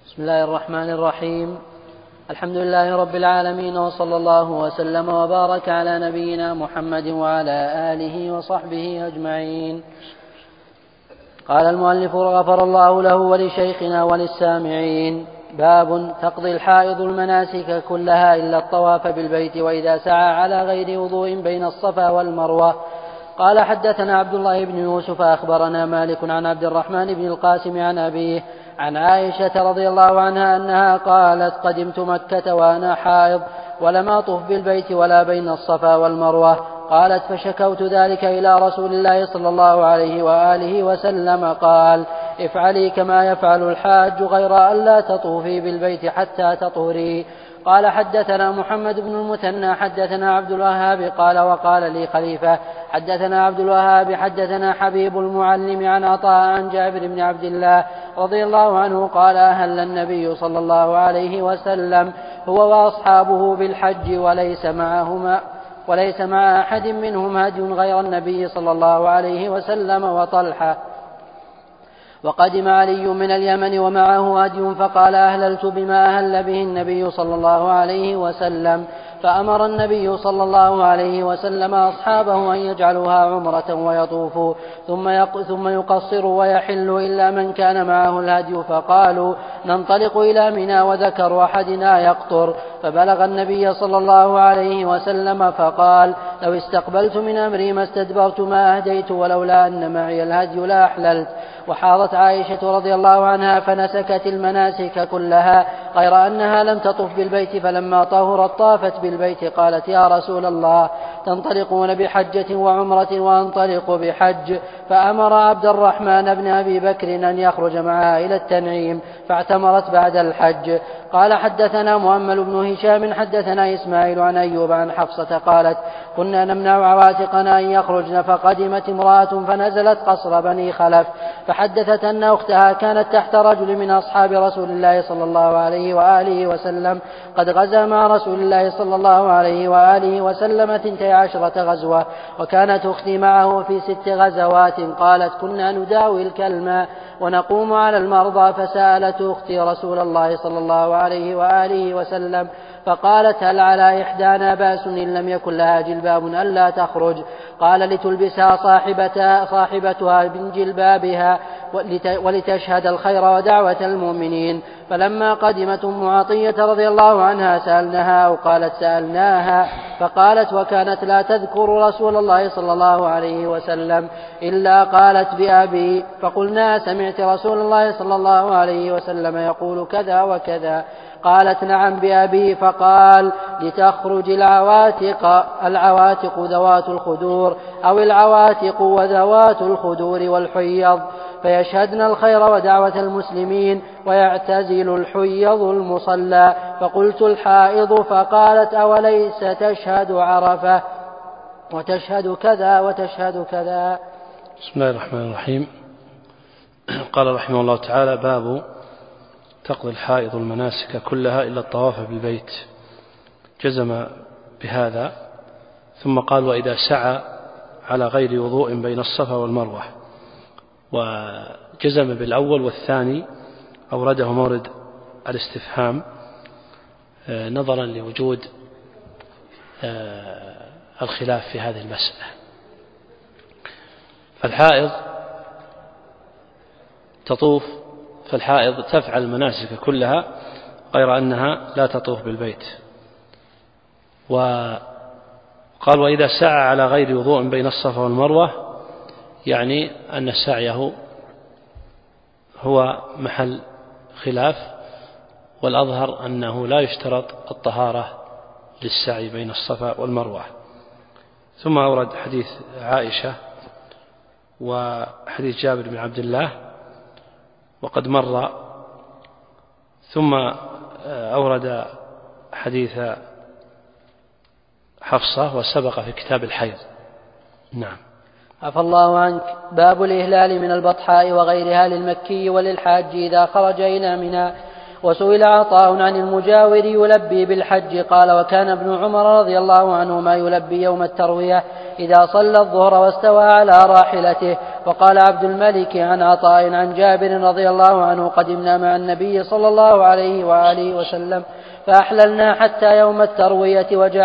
بسم الله الرحمن الرحيم. الحمد لله رب العالمين، وصلى الله وسلم وبارك على نبينا محمد وعلى آله وصحبه أجمعين. قال المؤلف غفر الله له ولشيخنا وللسامعين: باب تقضي الحائض المناسك كلها إلا الطواف بالبيت وإذا سعى على غير وضوء بين الصفا والمروة. قال حدثنا عبد الله بن يوسف أخبرنا مالك عن عبد الرحمن بن القاسم عن أبيه عن عائشة رضي الله عنها أنها قالت: قدمت مكة وأنا حائض ولم أطف بالبيت ولا بين الصفا والمروة. قالت: فشكوت ذلك إلى رسول الله صلى الله عليه وآله وسلم، قال: افعلي كما يفعل الحاج غير أن لا تطوفي بالبيت حتى تطهري. قال حدثنا محمد بن المثنى حدثنا عبد الوهاب قال: وقال لي خليفة حدثنا عبد الوهاب حدثنا حبيب المعلم عن عطاء عن جابر بن عبد الله رضي الله عنه قال: أهل النبي صلى الله عليه وسلم هو وأصحابه بالحج وليس مع أحد منهم هدي غير النبي صلى الله عليه وسلم وطلحة. وقدم علي من اليمن ومعه هدي، فقال: أهللت بما أهل به النبي صلى الله عليه وسلم. فأمر النبي صلى الله عليه وسلم أصحابه أن يجعلوها عمرة ويطوفوا ثم يقصروا ويحلوا إلا من كان معه الهدي، فقالوا: ننطلق إلى منى وذكر أحدنا يقطر. فبلغ النبي صلى الله عليه وسلم فقال: لو استقبلت من أمري ما استدبرت ما أهديت، ولولا أن معي الهدي لأحللت. وحاضت عائشة رضي الله عنها فنسكت المناسك كلها غير أنها لم تطف بالبيت، فلما طهرت طافت بالبيت. قالت: يا رسول الله، تنطلقون بحجة وعمرة وأنطلق بحج؟ فأمر عبد الرحمن بن أبي بكر أن يخرج معها إلى التنعيم، فاعتمرت بعد الحج. قال حدثنا مؤمل بن هشام حدثنا إسماعيل عن أيوب عن حفصة قالت: كنا نمنع عواتقنا أن يخرجن، فقدمت امرأة فنزلت قصر بني خلف، فحدثت أن أختها كانت تحت رجل من أصحاب رسول الله صلى الله عليه وآله وسلم قد غزا مع رسول الله صلى الله عليه وآله وسلم 12 غزوة، وكانت أختي معه في 6 غزوات. قالت: كنا نداوي الكلمة ونقوم على المرضى، فسألت أختي رسول الله صلى الله عليه وآله وسلم فقالت: هل على إحدانا بأس إن لم يكن لها جلباب ألا تخرج؟ قال: لتلبسها صاحبتها من جلبابها ولتشهد الخير ودعوة المؤمنين. فلما قدمت أم عطية رضي الله عنها سألناها أو قالت سألناها، فقالت: وكانت لا تذكر رسول الله صلى الله عليه وسلم إلا قالت بأبي. فقلنا: سمعت رسول الله صلى الله عليه وسلم يقول كذا وكذا؟ قالت: نعم بأبي. فقال: لتخرج العواتق ذوات الخدور أو العواتق وذوات الخدور والحيض، فيشهدن الخير ودعوة المسلمين، ويعتزل الحيض المصلى. فقلت: الحائض؟ فقالت: أوليس تشهد عرفة وتشهد كذا وتشهد كذا. بسم الله الرحمن الرحيم. قال رحمه الله تعالى: باب تقضي الحائض المناسك كلها إلا الطواف بالبيت. جزم بهذا ثم قال: وإذا سعى على غير وضوء بين الصفا والمروة. وجزم بالأول والثاني أورده مورد الاستفهام نظرا لوجود الخلاف في هذه المسألة. فالحائض تفعل المناسك كلها غير أنها لا تطوف بالبيت. وقال: وإذا سعى على غير وضوء بين الصفا والمروة، يعني أن سعيه هو محل خلاف، والأظهر أنه لا يشترط الطهارة للسعي بين الصفا والمروة. ثم أورد حديث عائشة وحديث جابر بن عبد الله وقد مر، ثم أورد حديث حفصة وسبق في كتاب الحيض. نعم. عفى الله عنك. باب الإهلال من البطحاء وغيرها للمكي وللحاج إذا خرج إلى منى. وسئل عطاء عن المجاور يلبي بالحج قال وكان ابن عمر رضي الله عنهما يلبي يوم التروية إذا صلى الظهر واستوى على راحلته. وقال عبد الملك عن عطاء عن جابر رضي الله عنه قدمنا مع النبي صلى الله عليه وآله وسلم فأحللنا حتى يوم التروية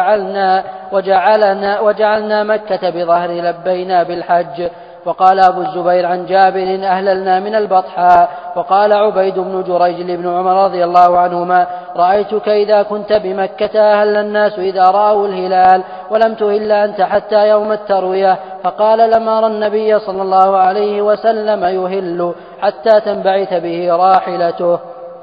وجعلنا مكة بظهر لبينا بالحج. وقال أبو الزبير عن جابر أهللنا من البطحاء. وقال عبيد بن جريج لابن عمر رضي الله عنهما رأيتك إذا كنت بمكة أهل الناس إذا رأوا الهلال ولم تهل أنت حتى يوم التروية. فقال لم أرى النبي صلى الله عليه وسلم يهل حتى تنبعث به راحلته.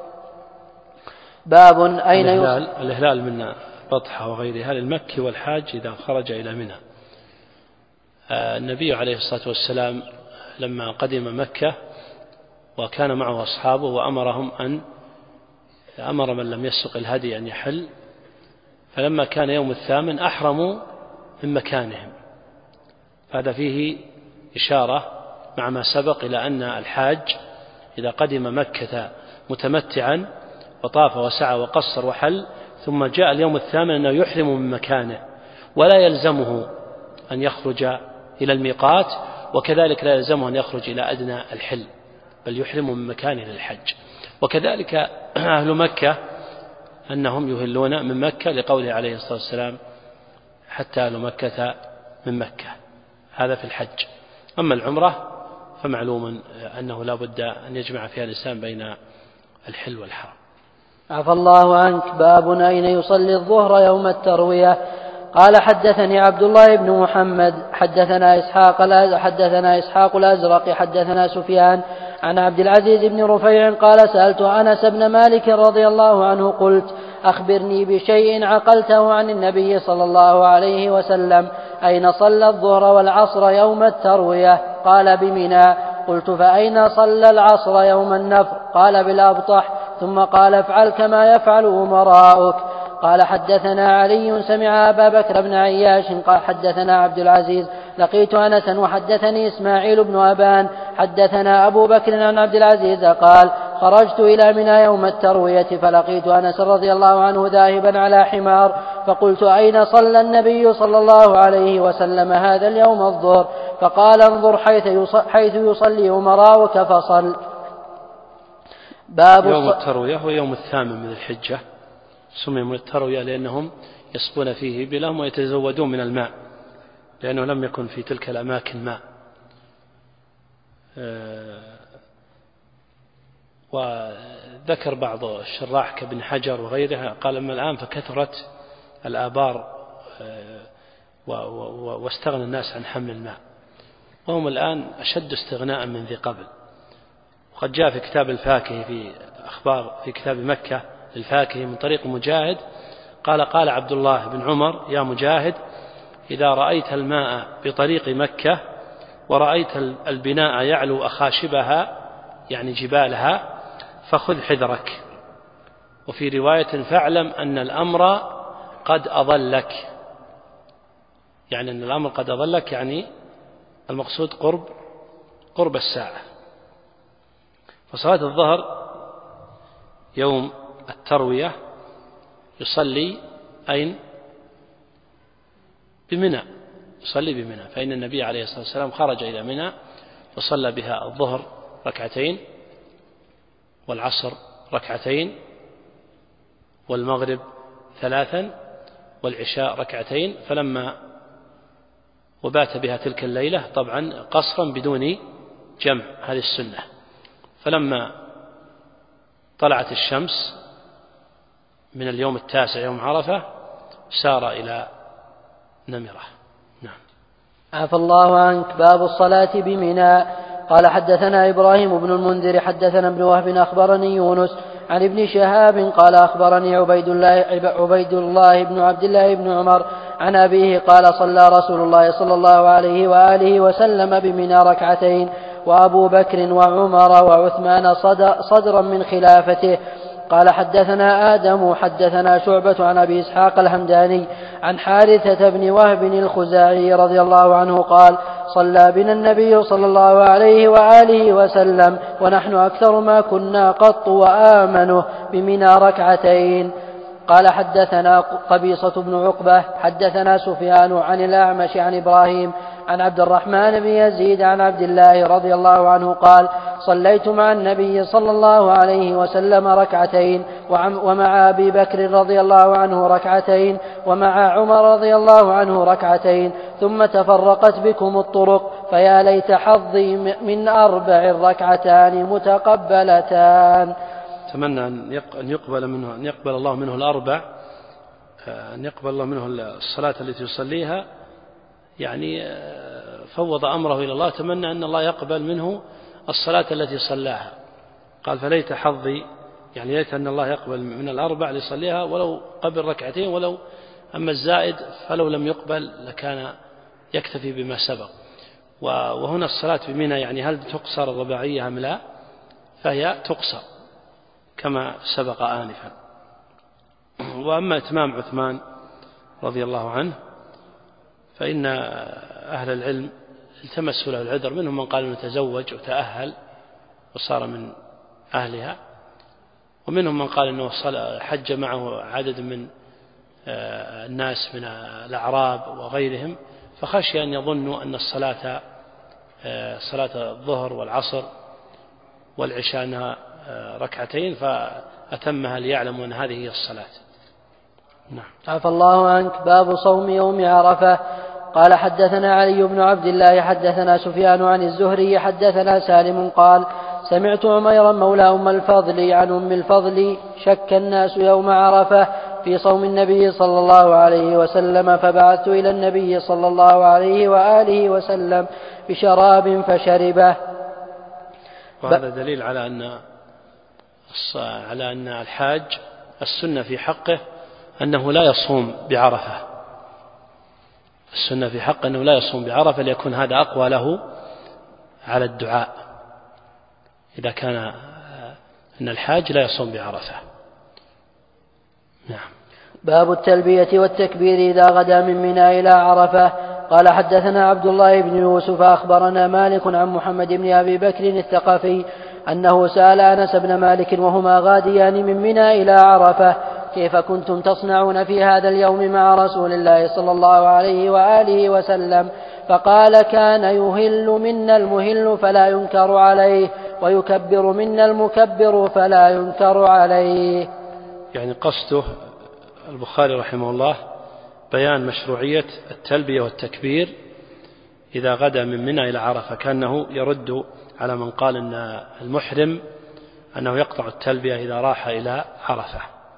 باب أين الهلال من بطحة وغيرها للمكي والحاج إذا خرج إلى منى. النبي عليه الصلاة والسلام لما قدم مكة وكان معه أصحابه أمر من لم يسق الهدي أن يحل، فلما كان يوم الثامن أحرموا من مكانهم. هذا فيه إشارة مع ما سبق إلى أن الحاج إذا قدم مكة متمتعا وطاف وسعى وقصر وحل ثم جاء اليوم الثامن أنه يحرم من مكانه ولا يلزمه أن يخرج إلى الميقات، وكذلك لا يلزمه أن يخرج إلى أدنى الحل بل يحرم من مكانه للحج. وكذلك أهل مكة أنهم يهلون من مكة لقوله عليه الصلاة والسلام حتى أهل مكة من مكة. هذا في الحج. أما العمرة فمعلوم أنه لا بد أن يجمع فيها الإنسان بين الحل والحرم. عفى الله عنك. باب أين يصلي الظهر يوم التروية. قال حدثني عبد الله بن محمد حدثنا إسحاق الأزرق حدثنا سفيان عن عبد العزيز بن رفيع قال سألت أنس بن مالك رضي الله عنه قلت أخبرني بشيء عقلته عن النبي صلى الله عليه وسلم أين صلى الظهر والعصر يوم التروية؟ قال بمنى. قلت فأين صلى العصر يوم النفر؟ قال بالأبطح. ثم قال افعل كما يفعل أمراؤك. قال حدثنا علي سمع أبا بكر بن عياش قال حدثنا عبد العزيز لقيت أنسا وحدثني إسماعيل بن أبان حدثنا أبو بكر عن عبد العزيز قال خرجت إلى منى يوم التروية فلقيت أنس رضي الله عنه ذاهبا على حمار فقلت أين صلى النبي صلى الله عليه وسلم هذا اليوم الظهر؟ فقال انظر حيث يصلي أمراؤك فصل. باب يوم التروية هو يوم الثامن من الحجة، سمي من التروية لأنهم يسقون فيه بلهم ويتزودون من الماء لأنه لم يكن في تلك الأماكن ماء. وذكر بعض الشراح كابن حجر وغيرها قال أما الآن فكثرت الآبار واستغنى الناس عن حمل الماء، وهم الآن أشد استغناء من ذي قبل. وقد جاء في كتاب الفاكهة في أخبار في كتاب مكة الفاكهة من طريق مجاهد قال عبد الله بن عمر يا مجاهد إذا رأيت الماء بطريق مكة ورأيت البناء يعلو أخاشبها يعني جبالها فخذ حذرك. وفي رواية فاعلم أن الأمر قد أضلك، يعني أن الأمر قد أضلك يعني المقصود قرب الساعة. فصلاة الظهر يوم التروية يصلي أين؟ بمنى، يصلي بمنى، فإن النبي عليه الصلاة والسلام خرج إلى منى فصلى بها الظهر ركعتين والعصر ركعتين والمغرب 3 والعشاء ركعتين، فلما وبات بها تلك الليلة طبعا قصرا بدون جمع هذه السنة. فلما طلعت الشمس من اليوم 9 يوم عرفة سار إلى نمرة. نعم. عفى الله عنك. باب الصلاة بمنى. قال حدثنا إبراهيم بن المنذر حدثنا ابن وهب أخبرني يونس عن ابن شهاب قال أخبرني عبيد الله بن عبد الله بن عمر عن أبيه قال صلى رسول الله صلى الله عليه وآله وسلم بمنى ركعتين وأبو بكر وعمر وعثمان صدرا من خلافته. قال حدثنا آدم حدثنا شعبة عن أبي إسحاق الهمداني عن حارثة بن وهب الخزاعي رضي الله عنه قال صلى بنا النبي صلى الله عليه وآله وسلم ونحن أكثر ما كنا قط وآمنه بمنى ركعتين. قال حدثنا قبيصة بن عقبة حدثنا سفيان عن الأعمش عن إبراهيم عن عبد الرحمن بن يزيد عن عبد الله رضي الله عنه قال صليت مع النبي صلى الله عليه وسلم ركعتين ومع أبي بكر رضي الله عنه ركعتين ومع عمر رضي الله عنه ركعتين ثم تفرقت بكم الطرق فيا ليت حظي من 4 ركعتان متقبلتان. أتمنى أن يقبل الله منه الأربع، أن يقبل الله منه الصلاة التي يصليها، يعني فوض أمره إلى الله، أتمنى أن الله يقبل منه الصلاة التي صلاها. قال فليت حظي، يعني ليت أن الله يقبل من الأربع ليصليها ولو قبل ركعتين، ولو أما الزائد فلو لم يقبل لكان يكتفي بما سبق. وهنا الصلاة بمنى يعني هل تقصر الرباعية أم لا؟ فهي تقصر كما سبق آنفا. وأما إتمام عثمان رضي الله عنه فإن أهل العلم التمسوا له العذر، منهم من قال أنه تزوج وتأهل وصار من أهلها، ومنهم من قال أنه حج معه عدد من الناس من الأعراب وغيرهم، فخشي أن يظنوا أن صلاة الظهر والعصر والعشاء أنها ركعتين فأتمها ليعلموا أن هذه هي الصلاة. نعم. عفى الله عنك. باب صوم يوم عرفة. قال حدثنا علي بن عبد الله حدثنا سفيان عن الزهري حدثنا سالم قال سمعت عميرا مولى أم الفضل عن أم الفضل شك الناس يوم عرفة في صوم النبي صلى الله عليه وسلم فبعثت إلى النبي صلى الله عليه وآله وسلم بشراب فشربه. وهذا دليل على أن الحاج السنة في حقه أنه لا يصوم بعرفة، السنة في حقه أنه لا يصوم بعرفة ليكون هذا أقوى له على الدعاء، إذا كان أن الحاج لا يصوم بعرفة. نعم. باب التلبية والتكبير إذا غدا من منى إلى عرفة. قال حدثنا عبد الله بن يوسف أخبرنا مالك عن محمد بن أبي بكر الثقفي أنه سأل أنس بن مالك وهما غاديان من منى إلى عرفة كيف كنتم تصنعون في هذا اليوم مع رسول الله صلى الله عليه وآله وسلم؟ فقال كان يهل منا المهل فلا ينكر عليه ويكبر منا المكبر فلا ينكر عليه. يعني قصده البخاري رحمه الله بيان مشروعية التلبية والتكبير إذا غدا من منى إلى عرفة، كأنه يرد على من قال أن المحرم أنه يقطع التلبية إذا راح إلى عرفة،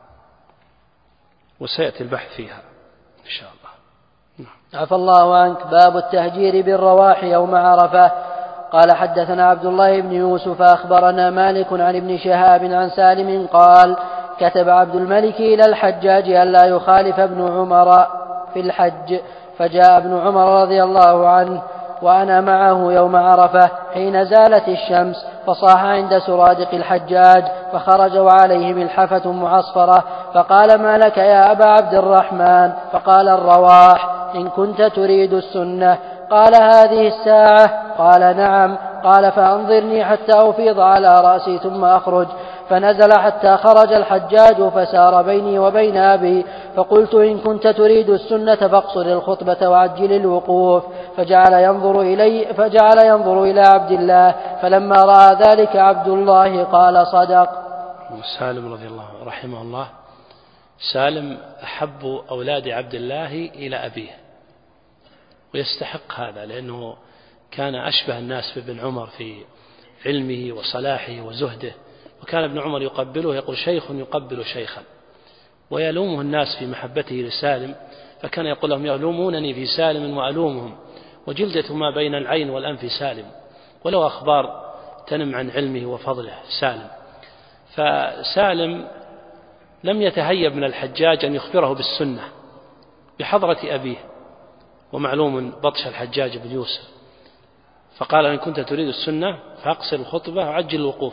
وسيأتي البحث فيها إن شاء الله. عفى الله عنك. باب التهجير بالرواح يوم عرفة. قال حدثنا عبد الله بن يوسف أخبرنا مالك عن ابن شهاب عن سالم قال كتب عبد الملك إلى الحجاج ألا يخالف ابن عمر في الحج، فجاء ابن عمر رضي الله عنه وأنا معه يوم عرفة حين زالت الشمس، فصاح عند سرادق الحجاج فخرج وعليه ملحفة معصفرة، فقال ما لك يا أبا عبد الرحمن؟ فقال الرواح، إن كنت تريد السنة. قال هذه الساعة؟ قال نعم. قال فأنظرني حتى أفيض على رأسي ثم أخرج. فنزل حتى خرج الحجاج فسار بيني وبين أبي، فقلت إن كنت تريد السنة فاقصر الخطبة وعجل الوقوف. فجعل ينظر إلى عبد الله، فلما رأى ذلك عبد الله قال صدق. سالم رضي الله رحمه الله، سالم أحب أولاد عبد الله إلى أبيه، ويستحق هذا لأنه كان أشبه الناس بابن عمر في علمه وصلاحه وزهده، وكان ابن عمر يقبله يقول شيخ يقبل شيخا، ويلومه الناس في محبته لسالم، فكان يقول لهم يلومونني في سالم وألومهم، وجلدة ما بين العين والأنف سالم، ولو أخبار تنم عن علمه وفضله سالم. فسالم لم يتهيب من الحجاج أن يخبره بالسنة بحضرة أبيه، ومعلوم بطش الحجاج بن يوسف، فقال إن كنت تريد السنة فأقصر الخطبة وعجل الوقوف.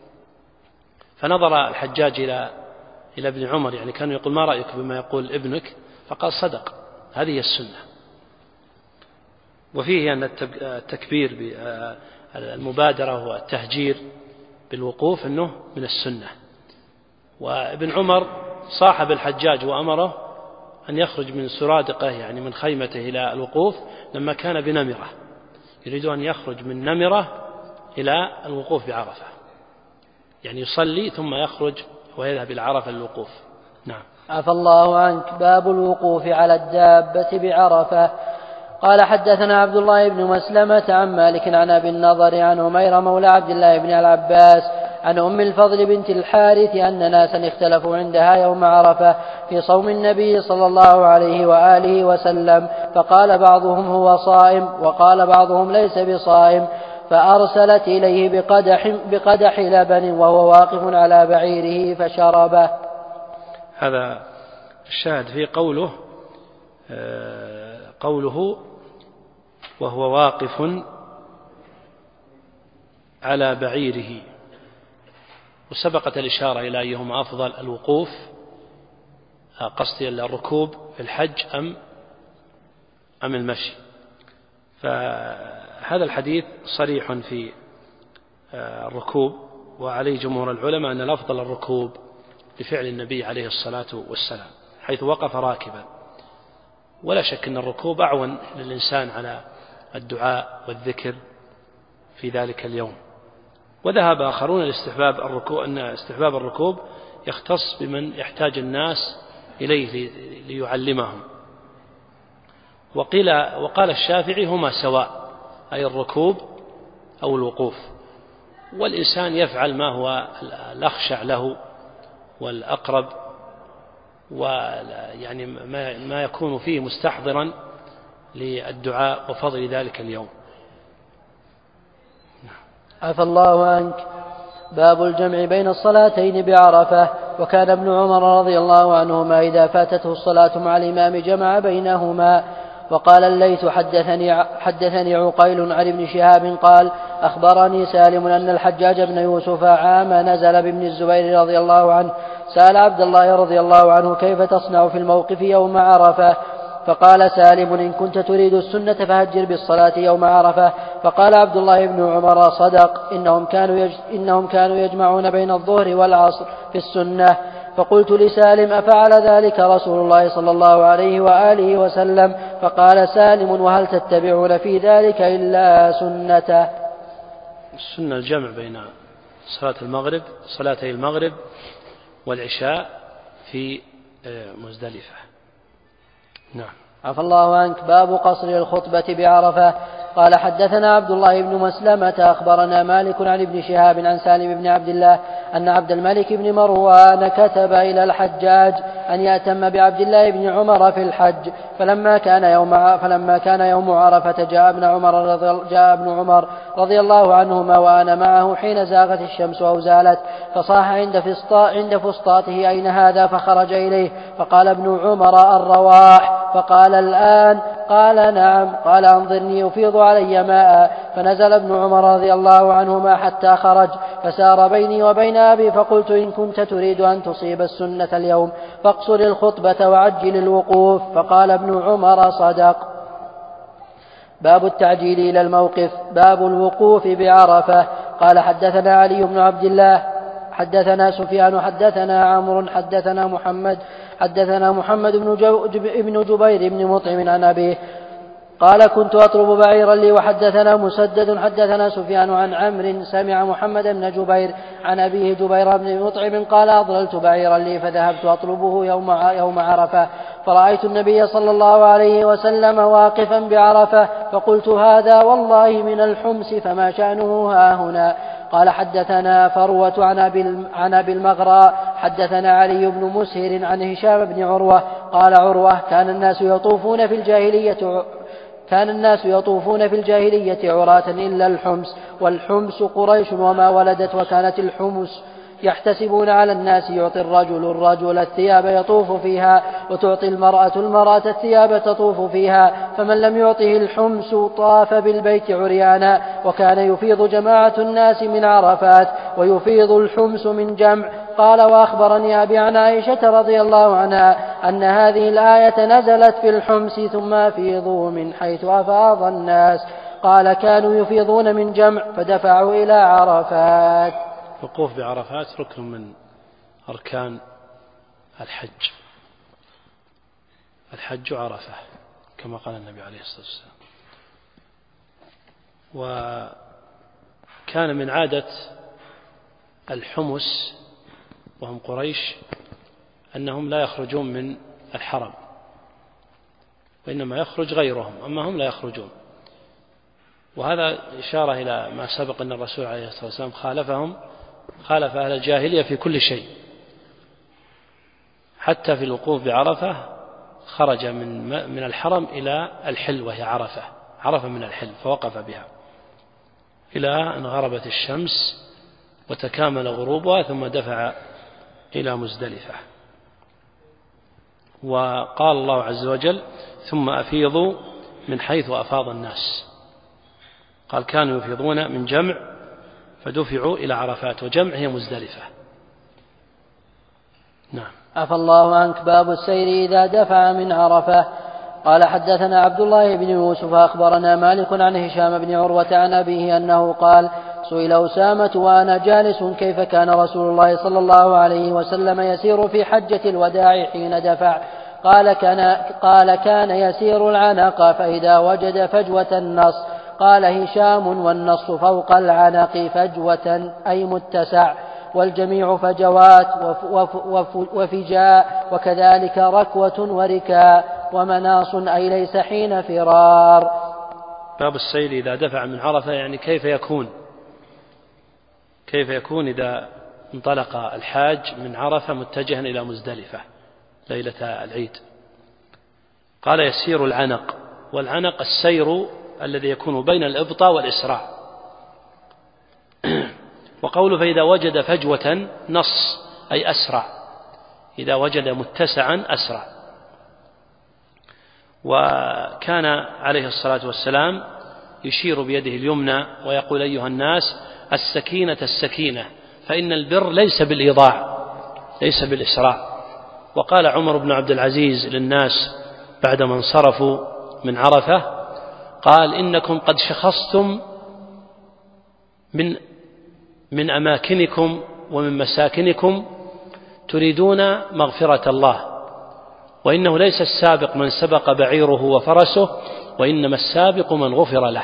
فنظر الحجاج إلى ابن عمر، يعني كان يقول ما رأيك بما يقول ابنك؟ فقال صدق، هذه السنة. وفيه أن التكبير بالمبادرة والتهجير بالوقوف أنه من السنة. وابن عمر صاحب الحجاج وأمره أن يخرج من سرادقه يعني من خيمته إلى الوقوف لما كان بنمرة، يريد أن يخرج من نمرة إلى الوقوف بعرفة، يعني يصلي ثم يخرج ويذهب إلى عرفة للوقوف. نعم. عفى الله عنك. باب الوقوف على الدابة بعرفة. قال حدثنا عبد الله بن مسلمة عن مالك عن أبي النضر عن عمير مولى عبد الله بن العباس عن أم الفضل بنت الحارث أن ناسا اختلفوا عندها يوم عرفة في صوم النبي صلى الله عليه وآله وسلم، فقال بعضهم هو صائم وقال بعضهم ليس بصائم، فأرسلت إليه بقدح لبن وهو واقف على بعيره فشربه. هذا الشاهد في قوله وهو واقف على بعيره، وسبقت الإشارة إلى أيهما أفضل، الوقوف قصدي الركوب في الحج أم المشي. فهذا الحديث صريح في الركوب، وعليه جمهور العلماء أن الأفضل الركوب لفعل النبي عليه الصلاة والسلام حيث وقف راكبا، ولا شك أن الركوب أعون للإنسان على الدعاء والذكر في ذلك اليوم. وذهب آخرون أن استحباب الركوب يختص بمن يحتاج الناس إليه ليعلمهم. وقال الشافعي هما سواء، أي الركوب أو الوقوف، والإنسان يفعل ما هو الأخشع له والأقرب، ويعني ما يكون فيه مستحضرا للدعاء وفضل ذلك اليوم. عفى الله عنك. باب الجمع بين الصلاتين بعرفة. وكان ابن عمر رضي الله عنهما إذا فاتته الصلاة مع الإمام جمع بينهما. وقال الليث حدثني عقيل عن ابن شهاب قال أخبرني سالم أن الحجاج بن يوسف عام نزل بابن الزبير رضي الله عنه سأل عبد الله رضي الله عنه كيف تصنع في الموقف يوم عرفة، فقال سالم إن كنت تريد السنة فهجر بالصلاة يوم عرفة. فقال عبد الله بن عمر صدق، إنهم كانوا يجمعون بين الظهر والعصر في السنة. فقلت لسالم أفعل ذلك رسول الله صلى الله عليه وآله وسلم؟ فقال سالم وهل تتبعون في ذلك إلا سنته. السنة الجمع بين صلاتي المغرب والعشاء في مزدلفة. نعم. عفى الله عنك. باب قصر الخطبة بعرفة. قال حدثنا عبد الله بن مسلمة أخبرنا مالك عن ابن شهاب عن سالم بن عبد الله أن عبد الملك بن مروان كتب إلى الحجاج أن يأتم بعبد الله بن عمر في الحج، فلما كان يوم عرفة جاء ابن عمر رضي الله عنهما وأنا معه حين زاغت الشمس أو زالت، فصاح عند فسطاته أين هذا؟ فخرج إليه فقال ابن عمر الرواح، فقال الآن؟ قال نعم. قال أنظرني يفيض علي ماء، فنزل ابن عمر رضي الله عنهما حتى خرج، فسار بيني وبين أبي، فقلت إن كنت تريد أن تصيب السنة اليوم فاقصر الخطبة وعجل الوقوف. فقال ابن عمر صدق. باب التعجيل إلى الموقف. باب الوقوف بعرفة. قال حدثنا علي بن عبد الله حدثنا سفيان حدثنا عمرو حدثنا محمد بن جبير بن مطعم عن أبيه قال كنت أطلب بعيرا لي. وحدثنا مسدد حدثنا سفيان عن عمرو سمع محمد بن جبير عن أبيه جبير بن مطعم قال أضللت بعيرا لي فذهبت أطلبه يوم عرفة، فرأيت النبي صلى الله عليه وسلم واقفا بعرفة، فقلت هذا والله من الحمص فما شأنه هاهنا. قال حدثنا فروة عن أبي المغراء حدثنا علي بن مسهر عن هشام بن عروة قال عروة كان الناس يطوفون في الجاهلية عراة إلا الحمص، والحمص قريش وما ولدت، وكانت الحمص يحتسبون على الناس يعطي الرجل الثياب يطوف فيها، وتعطي المرأة الثياب تطوف فيها، فمن لم يعطه الحمص طاف بالبيت عريانا. وكان يفيض جماعة الناس من عرفات ويفيض الحمص من جمع. قال وأخبرني أبي عن عائشة رضي الله عنها أن هذه الآية نزلت في الحمس ثم أفيضوا من حيث أفاض الناس. قال كانوا يفيضون من جمع فدفعوا إلى عرفات. الوقوف بعرفات ركن من أركان الحج. الحج عرفة كما قال النبي عليه الصلاة والسلام. وكان من عادة الحمس وهم قريش أنهم لا يخرجون من الحرم، وإنما يخرج غيرهم، أما هم لا يخرجون. وهذا إشارة إلى ما سبق أن الرسول عليه الصلاة والسلام خالف أهل الجاهلية في كل شيء، حتى في الوقوف بعرفة خرج من الحرم إلى الحل وهي عرفة من الحل، فوقف بها إلى أن غربت الشمس وتكامل غروبها ثم دفع إلى مزدلفة. وقال الله عز وجل ثم أفيضوا من حيث أفاض الناس. قال كانوا يفيضون من جمع فدفعوا إلى عرفات، وجمع هي مزدلفة. نعم. عفى الله عنك. باب السير إذا دفع من عرفة. قال حدثنا عبد الله بن يوسف أخبرنا مالك عن هشام بن عروة عن أبيه أنه قال سئل أسامة وأنا جالس كيف كان رسول الله صلى الله عليه وسلم يسير في حجة الوداع حين دفع. قال كان يسير العنق فإذا وجد فجوة النص. قال هشام والنص فوق العنق فجوة أي متسع، والجميع فجوات وفجاء، وكذلك ركوة وركاء، ومناص أي ليس حين فرار. باب السير إذا دفع من عرفة، يعني كيف يكون إذا انطلق الحاج من عرفة متجها إلى مزدلفة ليلة العيد. قال يسير العنق، والعنق السير الذي يكون بين الإبطاء والإسراع. وقوله فإذا وجد فجوة نص أي أسرع، إذا وجد متسعا أسرع. وكان عليه الصلاة والسلام يشير بيده اليمنى ويقول أيها الناس السكينة السكينة، فإن البر ليس بالإيضاع، ليس بالإسراع. وقال عمر بن عبد العزيز للناس بعدما انصرفوا من عرفة، قال إنكم قد شخصتم من أماكنكم ومن مساكنكم تريدون مغفرة الله، وإنه ليس السابق من سبق بعيره وفرسه، وإنما السابق من غفر له.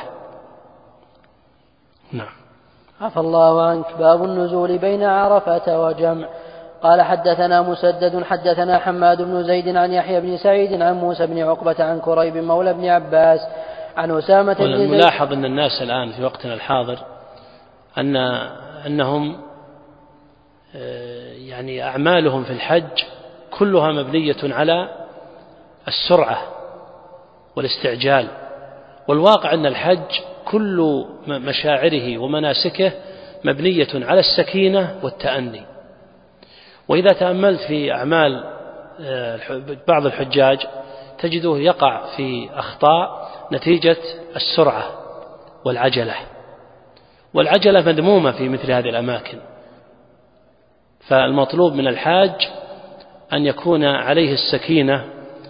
نعم. عفى الله عنك. باب النزول بين عرفة وجمع. قال حدثنا مسدد حدثنا حماد بن زيد عن يحيى بن سعيد عن موسى بن عقبة عن كريب مولى بن عباس عن أسامة بن زيد. الملاحظ أن الناس الآن في وقتنا الحاضر أنهم يعني أعمالهم في الحج كلها مبنية على السرعة والاستعجال، والواقع أن الحج كل مشاعره ومناسكه مبنية على السكينة والتأني. وإذا تأملت في أعمال بعض الحجاج تجده يقع في أخطاء نتيجة السرعة والعجلة مذمومة في مثل هذه الأماكن. فالمطلوب من الحاج أن يكون عليه السكينة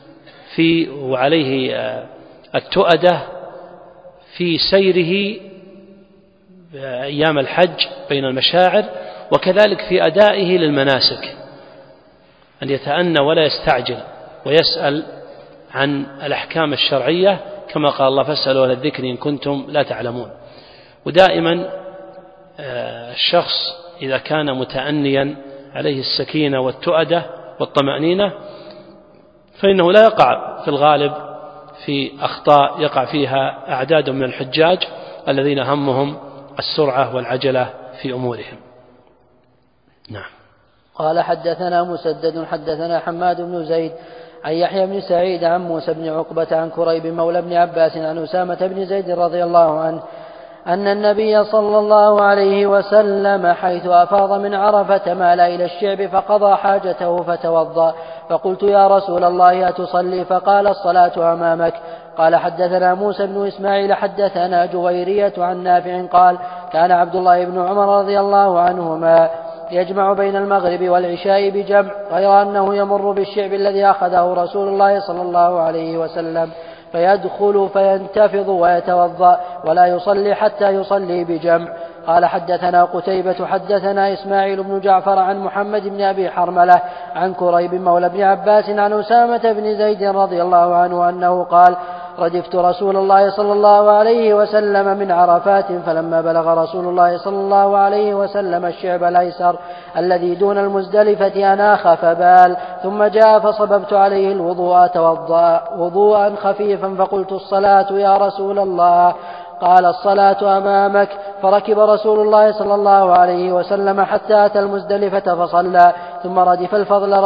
وعليه التؤدة في سيره أيام الحج بين المشاعر، وكذلك في أدائه للمناسك، أن يتأنى ولا يستعجل ويسأل عن الأحكام الشرعية كما قال الله فاسألوا أهل الذكر إن كنتم لا تعلمون. ودائما الشخص إذا كان متأنيا عليه السكينة والتؤدة والطمأنينة فإنه لا يقع في الغالب في أخطاء يقع فيها أعداد من الحجاج الذين همهم السرعة والعجلة في أمورهم. نعم. قال حدثنا مسدد حدثنا حماد بن زيد عن يحيى بن سعيد عن موسى بن عقبة عن كريب مولى بن عباس عن أسامة بن زيد رضي الله عنه أن النبي صلى الله عليه وسلم حيث أفاض من عرفة مال إلى الشعب فقضى حاجته فتوضأ، فقلت يا رسول الله أتصلي؟ فقال الصلاة أمامك. قال حدثنا موسى بن إسماعيل حدثنا جويرية عن نافع قال كان عبد الله بن عمر رضي الله عنهما يجمع بين المغرب والعشاء بجمع، غير أنه يمر بالشعب الذي أخذه رسول الله صلى الله عليه وسلم فيدخل فينتفض ويتوضأ ولا يصلي حتى يصلي بجمع. قال حدثنا قتيبة حدثنا إسماعيل بن جعفر عن محمد بن أبي حرملة عن كريب مولى بن عباس عن أسامة بن زيد رضي الله عنه أنه قال ردفت رسول الله صلى الله عليه وسلم من عرفات، فلما بلغ رسول الله صلى الله عليه وسلم الشعب الأيسر الذي دون المزدلفة أناخ فبال، ثم جاء فصببت عليه الوضوء توضأ وضوءا خفيفا، فقلت الصلاة يا رسول الله؟ قال الصلاة أمامك. فركب رسول الله صلى الله عليه وسلم حتى أتى المزدلفة فصلى، ثم ردف الفضل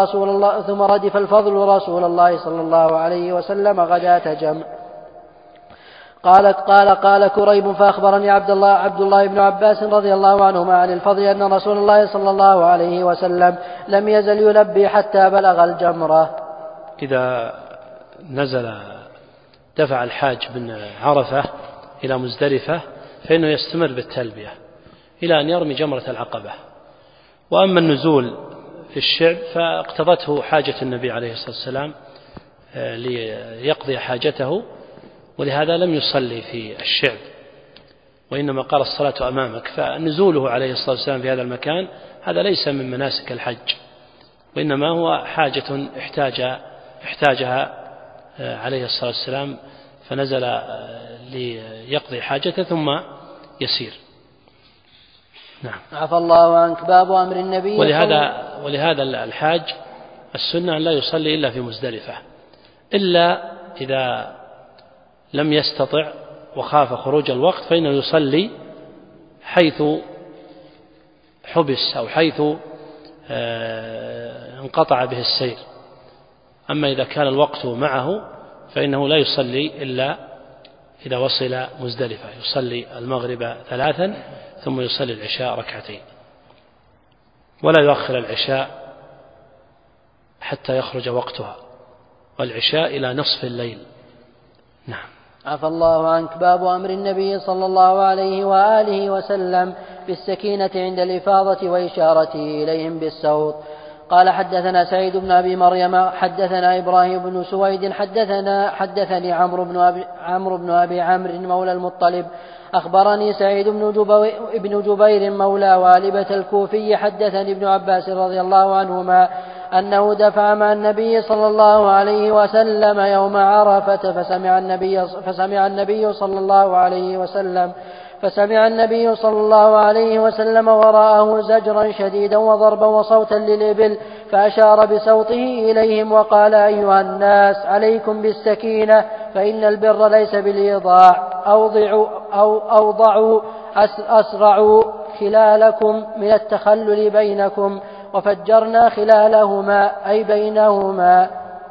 رسول الله صلى الله عليه وسلم غداة جمع. قال كريب فأخبرني عبد الله بن عباس رضي الله عنهما عن الفضل أن رسول الله صلى الله عليه وسلم لم يزل يلبي حتى بلغ الجمرة. إذا نزل دفع الحاج من عرفة إلى مزدلفة فإنه يستمر بالتلبية إلى أن يرمي جمرة العقبة. وأما النزول في الشعب فاقتضته حاجة النبي عليه الصلاة والسلام ليقضي حاجته، ولهذا لم يصلي في الشعب وإنما قال الصلاة أمامك. فنزوله عليه الصلاة والسلام في هذا المكان هذا ليس من مناسك الحج، وإنما هو حاجة احتاجها عليه الصلاة والسلام فنزل ليقضي حاجته ثم يسير. نعم. عفى الله عنك. باب أمر النبي. ولهذا الحاج السنة أن لا يصلي إلا في مزدلفة، إلا إذا لم يستطع وخاف خروج الوقت فإنه يصلي حيث حبس أو حيث انقطع به السير. أما إذا كان الوقت معه فإنه لا يصلي إلا إذا وصل مزدلفة، يصلي المغرب 3 ثم يصلي العشاء 2 ولا يؤخر العشاء حتى يخرج وقتها، والعشاء إلى نصف الليل. نعم. عفى الله عنك. باب أمر النبي صلى الله عليه وآله وسلم بالسكينة عند الإفاضة وإشارته إليهم بالسوط. قال حدثنا سعيد بن أبي مريم حدثنا إبراهيم بن سويد حدثني عمرو بن أبي عمرو مولى المطلب أخبرني سعيد بن جبير مولى والبة الكوفي حدثني ابن عباس رضي الله عنهما أنه دفع مع النبي صلى الله عليه وسلم يوم عرفة فسمع النبي صلى الله عليه وسلم وراءه زجرا شديدا وضربا وصوتا للإبل، فأشار بصوته إليهم وقال أيها الناس عليكم بالسكينة فإن البر ليس بالإيضاع، أوضعوا أسرعوا خلالكم من التخلل بينكم، وفجرنا خلالهما أي بينهما.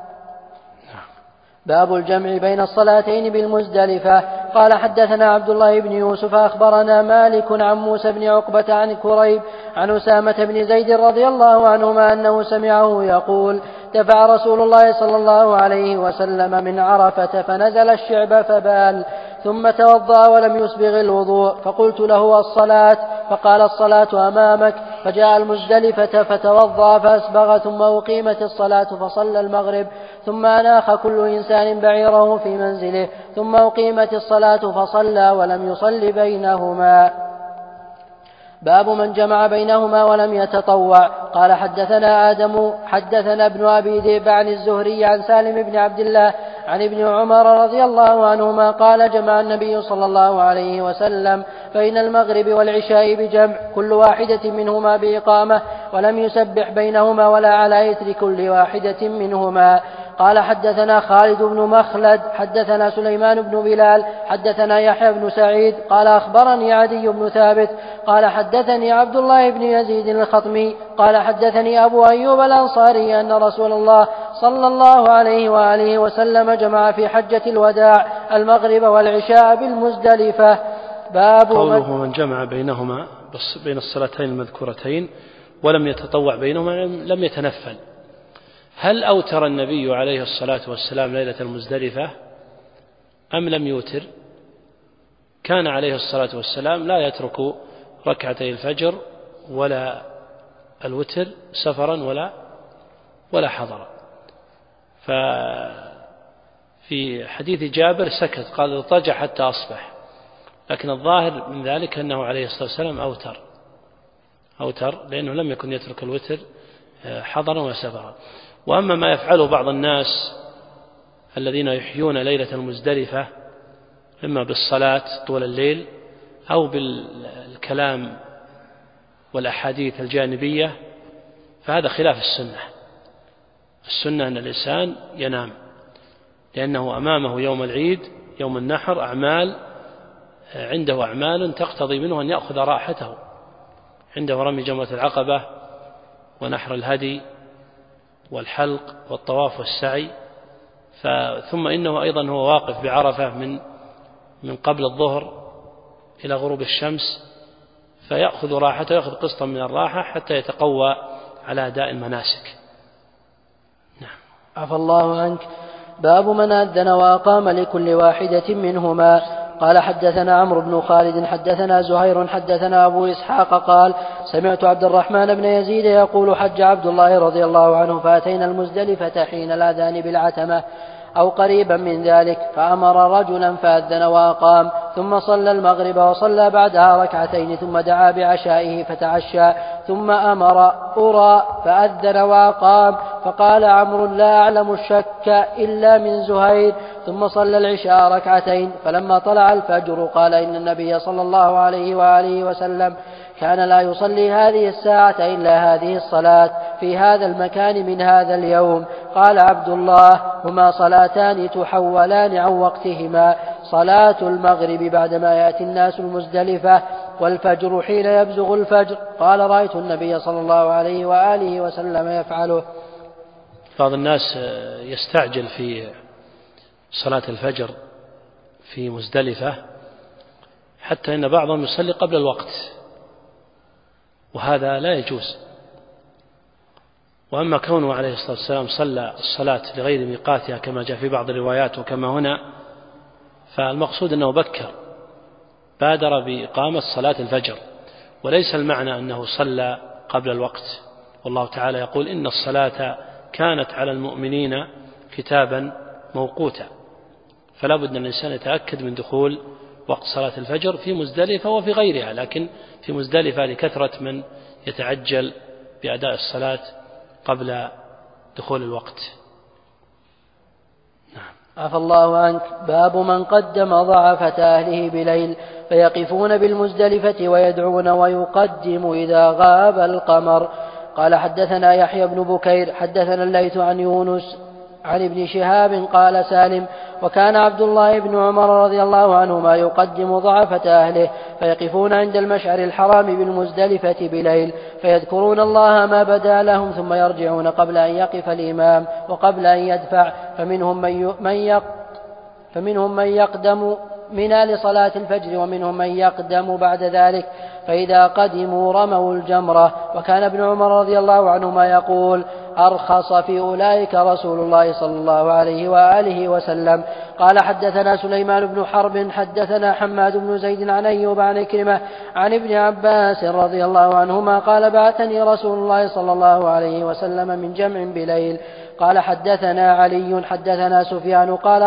باب الجمع بين الصلاتين بالمزدلفة. قال حدثنا عبد الله بن يوسف أخبرنا مالك عن موسى بن عقبة عن كريب عن أسامة بن زيد رضي الله عنهما أنه سمعه يقول دفع رسول الله صلى الله عليه وسلم من عرفة فنزل الشعب فبال، ثم توضأ ولم يسبغ الوضوء، فقلت له الصلاة؟ فقال الصلاة أمامك. فجاء المزدلفة فتوضأ فأسبغ، ثم أقيمت الصلاة فصلى المغرب، ثم أناخ كل إنسان بعيره في منزله، ثم أقيمت الصلاة فصلى ولم يصل بينهما. باب من جمع بينهما ولم يتطوع. قال حدثنا آدم حدثنا ابن أبي ذئب عن الزهري عن سالم بن عبد الله عن ابن عمر رضي الله عنهما قال جمع النبي صلى الله عليه وسلم بين المغرب والعشاء بجمع كل واحدة منهما بإقامة، ولم يسبح بينهما ولا على إثر كل واحدة منهما. قال حدثنا خالد بن مخلد حدثنا سليمان بن بلال حدثنا يحيى بن سعيد قال أخبرني عدي بن ثابت قال حدثني عبد الله بن يزيد الخطمي قال حدثني أبو أيوب الأنصاري أن رسول الله صلى الله عليه وآله وسلم جمع في حجة الوداع المغرب والعشاء بالمزدلفة. باب قوله من جمع بينهما بين الصلاتين المذكورتين ولم يتطوع بينهما لم يتنفل. هل أوتر النبي عليه الصلاة والسلام ليلة المزدلفة أم لم يوتر؟ كان عليه الصلاة والسلام لا يترك ركعتي الفجر ولا الوتر سفرا ولا حضرا. ففي حديث جابر سكت، قال اضطجع حتى أصبح، لكن الظاهر من ذلك أنه عليه الصلاة والسلام أوتر لأنه لم يكن يترك الوتر حضرا وسفرا. وأما ما يفعله بعض الناس الذين يحيون ليلة المزدلفة إما بالصلاة طول الليل أو بالكلام والأحاديث الجانبية، فهذا خلاف السنة. السنة أن الإنسان ينام، لأنه أمامه يوم العيد يوم النحر عنده أعمال تقتضي منه أن يأخذ راحته، عنده رمي جمرة العقبة ونحر الهدي والحلق والطواف والسعي، ثم إنه أيضا هو واقف بعرفة من قبل الظهر إلى غروب الشمس، فيأخذ راحته، يأخذ قسطا من الراحة حتى يتقوى على أداء المناسك. نعم. عفى الله عنك. باب من أذن وأقام لكل واحدة منهما. قال حدثنا عمرو بن خالد حدثنا زهير حدثنا أبو إسحاق قال سمعت عبد الرحمن بن يزيد يقول حج عبد الله رضي الله عنه فأتينا المزدلفة حين الأذان بالعتمة أو قريبا من ذلك، فأمر رجلا فأذن وأقام، ثم صلى المغرب وصلى بعدها ركعتين، ثم دعا بعشائه فتعشى، ثم أمر أرى فأذن وأقام، فقال عمرو لا أعلم الشك إلا من زهير، ثم صلى العشاء ركعتين، فلما طلع الفجر قال إن النبي صلى الله عليه وآله وسلم كان لا يصلي هذه الساعة إلا هذه الصلاة في هذا المكان من هذا اليوم. قال عبد الله هما صلاتان تحولان عن وقتهما، صلاة المغرب بعدما يأتي الناس المزدلفة، والفجر حين يبزغ الفجر. قال رأيت النبي صلى الله عليه وآله وسلم يفعله. بعض الناس يستعجل في صلاة الفجر في مزدلفة، حتى إن بعضهم يصلي قبل الوقت، وهذا لا يجوز. وأما كونه عليه الصلاة والسلام صلى الصلاة لغير ميقاتها كما جاء في بعض الروايات وكما هنا، فالمقصود أنه بادر بإقامة صلاة الفجر، وليس المعنى أنه صلى قبل الوقت. والله تعالى يقول إن الصلاة كانت على المؤمنين كتابا موقوتا، فلا بد أن الإنسان يتأكد من دخول وقت صلاة الفجر في مزدلفة وفي غيرها، لكن في مزدلفة لكثرة من يتعجل بأداء الصلاة قبل دخول الوقت. نعم. عفى الله عنك. باب من قدم ضعفة أهله بليل فيقفون بالمزدلفة ويدعون ويقدم إذا غاب القمر. قال حدثنا يحيى بن بكير حدثنا الليث عن يونس عن ابن شهاب قال سالم وكان عبد الله بن عمر رضي الله عنهما يقدم ضعفة أهله فيقفون عند المشعر الحرام بالمزدلفة بليل فيذكرون الله ما بدا لهم، ثم يرجعون قبل أن يقف الإمام وقبل أن يدفع، فمنهم من يقدم منى لصلاة الفجر ومنهم من يقدم بعد ذلك، فإذا قدموا رموا الجمرة. وكان ابن عمر رضي الله عنهما يقول أرخص في أولئك رسول الله صلى الله عليه وآله وسلم. قال حدثنا سليمان بن حرب حدثنا حماد بن زيد عن أيوب عن كرمة عن ابن عباس رضي الله عنهما قال بعثني رسول الله صلى الله عليه وسلم من جمع بليل. قال حدثنا علي حدثنا سفيان قال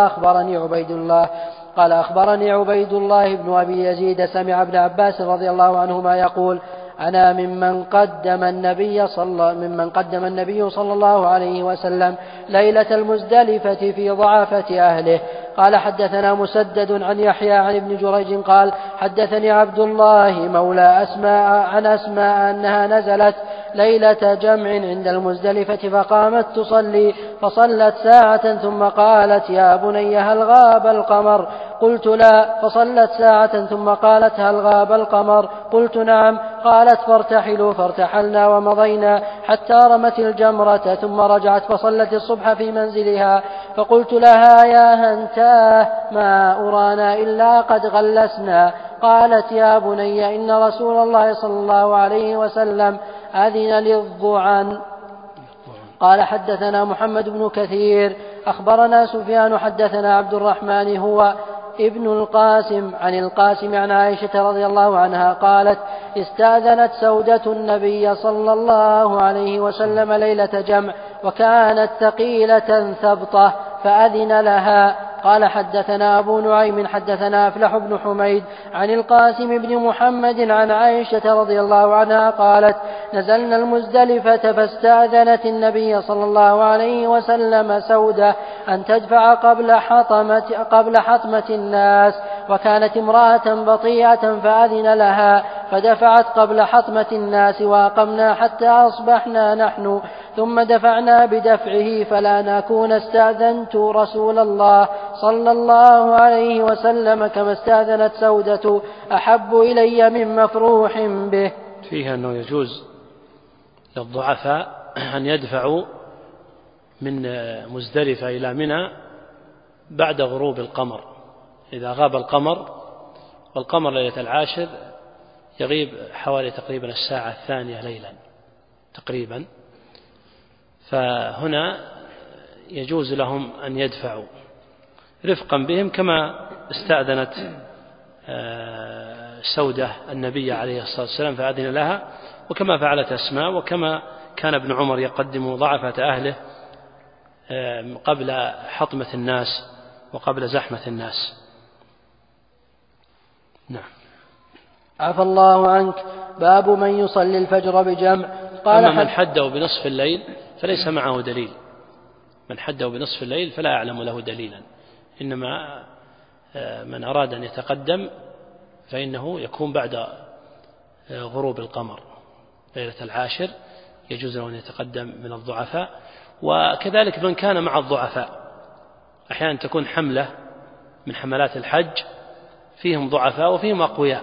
أخبرني عبيد الله بن أبي يزيد سمع ابن عباس رضي الله عنهما يقول أنا ممن قدم النبي صلى الله عليه وسلم ليلة المزدلفة في ضعافة أهله. قال حدثنا مسدد عن يحيى عن ابن جريج قال حدثني عبد الله مولى أسماء أنها نزلت ليلة جمع عند المزدلفة فقامت تصلي فصلت ساعة ثم قالت يا بني هل غاب القمر؟ قلت لا. فصلت ساعة ثم قالت هل غاب القمر؟ قلت نعم. قالت فارتحلوا فارتحلنا ومضينا حتى رمت الجمرة ثم رجعت فصلت الصبح في منزلها، فقلت لها يا هنتاه ما أرانا إلا قد غلسنا. قالت يا بني إن رسول الله صلى الله عليه وسلم أذن للضعن. قال حدثنا محمد بن كثير أخبرنا سفيان حدثنا عبد الرحمن هو ابن القاسم عن القاسم عن عائشة رضي الله عنها قالت استأذنت سودة النبي صلى الله عليه وسلم ليلة جمع وكانت ثقيلة ثبطة فأذن لها. قال حدثنا أبو نعيم حدثنا أفلح بن حميد عن القاسم بن محمد عن عائشة رضي الله عنها قالت نزلنا المزدلفة فاستأذنت النبي صلى الله عليه وسلم سودة أن تدفع قبل حطمة الناس وكانت امرأة بطيئة فأذن لها فدفعت قبل حطمة الناس وأقمنا حتى أصبحنا نحن ثم دفعنا بدفعه فلا نكون استأذنت رسول الله صلى الله عليه وسلم كما استأذنت سودة أحب إلي من مفروح به. فيها أنه يجوز للضعفاء أن يدفعوا من مزدلفة إلى منى بعد غروب القمر. إذا غاب القمر، والقمر ليلة العاشر يغيب حوالي تقريبا الساعة 2 ليلا تقريبا، فهنا يجوز لهم أن يدفعوا رفقا بهم كما استأذنت سودة النبي عليه الصلاة والسلام فأذن لها، وكما فعلت أسماء، وكما كان ابن عمر يقدم ضعفة أهله قبل حطمة الناس وقبل زحمة الناس. نعم. عفى الله عنك. باب من يصلي الفجر بجمع. قال أما من حده بنصف الليل فليس معه دليل، من حده بنصف الليل فلا يعلم له دليلا، إنما من أراد أن يتقدم فإنه يكون بعد غروب القمر ليلة العاشر، يجوز له أن يتقدم من الضعفاء. وكذلك من كان مع الضعفاء، أحيانا تكون حملة من حملات الحج فيهم ضعفاء وفيهم أقوياء،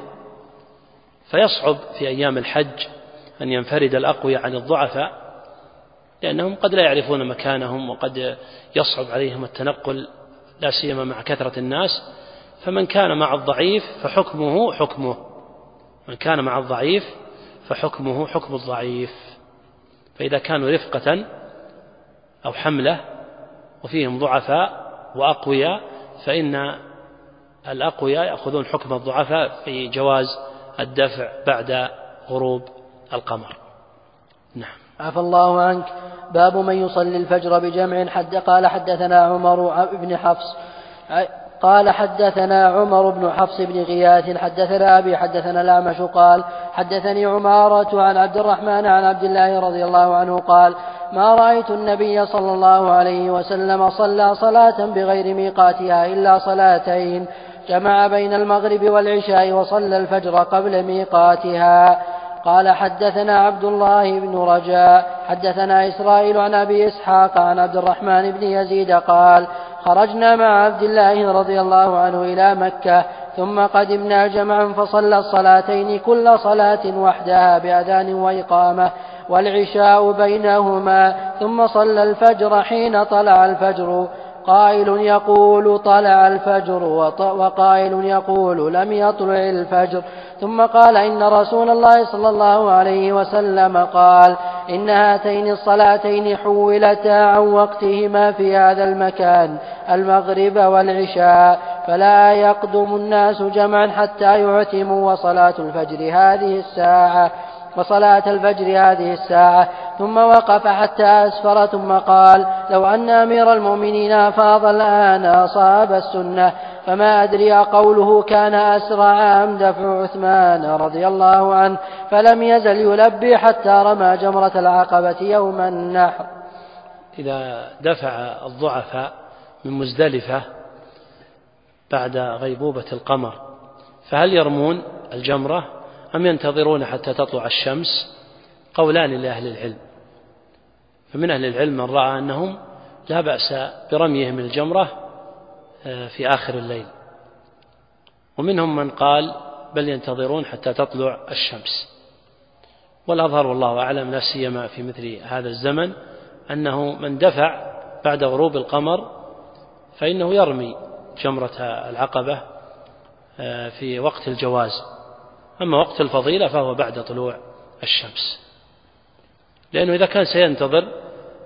فيصعب في أيام الحج أن ينفرد الأقوياء عن الضعفاء، لأنهم قد لا يعرفون مكانهم وقد يصعب عليهم التنقل لا سيما مع كثرة الناس. فمن كان مع الضعيف فحكمه حكمه، من كان مع الضعيف فحكمه حكم الضعيف. فإذا كانوا رفقة أو حملة وفيهم ضعفاء وأقوياء فإن الأقوياء يأخذون حكم الضعفاء في جواز الدفع بعد غروب القمر. نعم. عفى الله عنك. باب من يصلي الفجر بجمع. قال حدثنا عمر بن حفص قال حدثنا عمر بن حفص بن غياث حدثنا أبي حدثنا الأعمش قال حدثني عمارة عن عبد الرحمن عن عبد الله رضي الله عنه قال ما رأيت النبي صلى الله عليه وسلم صلى صلاة بغير ميقاتها إلا صلاتين، جمع بين المغرب والعشاء وصلى الفجر قبل ميقاتها. قال حدثنا عبد الله بن رجاء حدثنا إسرائيل عن أبي إسحاق عن عبد الرحمن بن يزيد قال خرجنا مع عبد الله رضي الله عنه إلى مكة ثم قدمنا جمعا فصلى الصلاتين كل صلاة وحدها بأذان وإقامة والعشاء بينهما، ثم صلى الفجر حين طلع الفجر، قائل يقول طلع الفجر وقائل يقول لم يطلع الفجر. ثم قال إن رسول الله صلى الله عليه وسلم قال إن هاتين الصلاتين حولتا عن وقتهما في هذا المكان المغرب والعشاء، فلا يقدم الناس جمعا حتى يعتموا وصلاة الفجر هذه الساعة. ثم وقف حتى أسفر ثم قال لو أن أمير المؤمنين أفاض الآن أصاب السنة، فما أدري قوله كان أسرع أم دفع عثمان رضي الله عنه، فلم يزل يلبي حتى رمى جمرة العقبة يوم النحر. إذا دفع الضعفاء من مزدلفة بعد غيبوبة القمر فهل يرمون الجمرة أم ينتظرون حتى تطلع الشمس؟ قولان لأهل العلم، فمن أهل العلم من رأى أنهم لا بأس برميهم الجمرة في آخر الليل، ومنهم من قال بل ينتظرون حتى تطلع الشمس. والأظهر والله أعلم لا سيما في مثل هذا الزمن أنه من دفع بعد غروب القمر فإنه يرمي جمرة العقبة في وقت الجواز، أما وقت الفضيلة فهو بعد طلوع الشمس، لأنه إذا كان سينتظر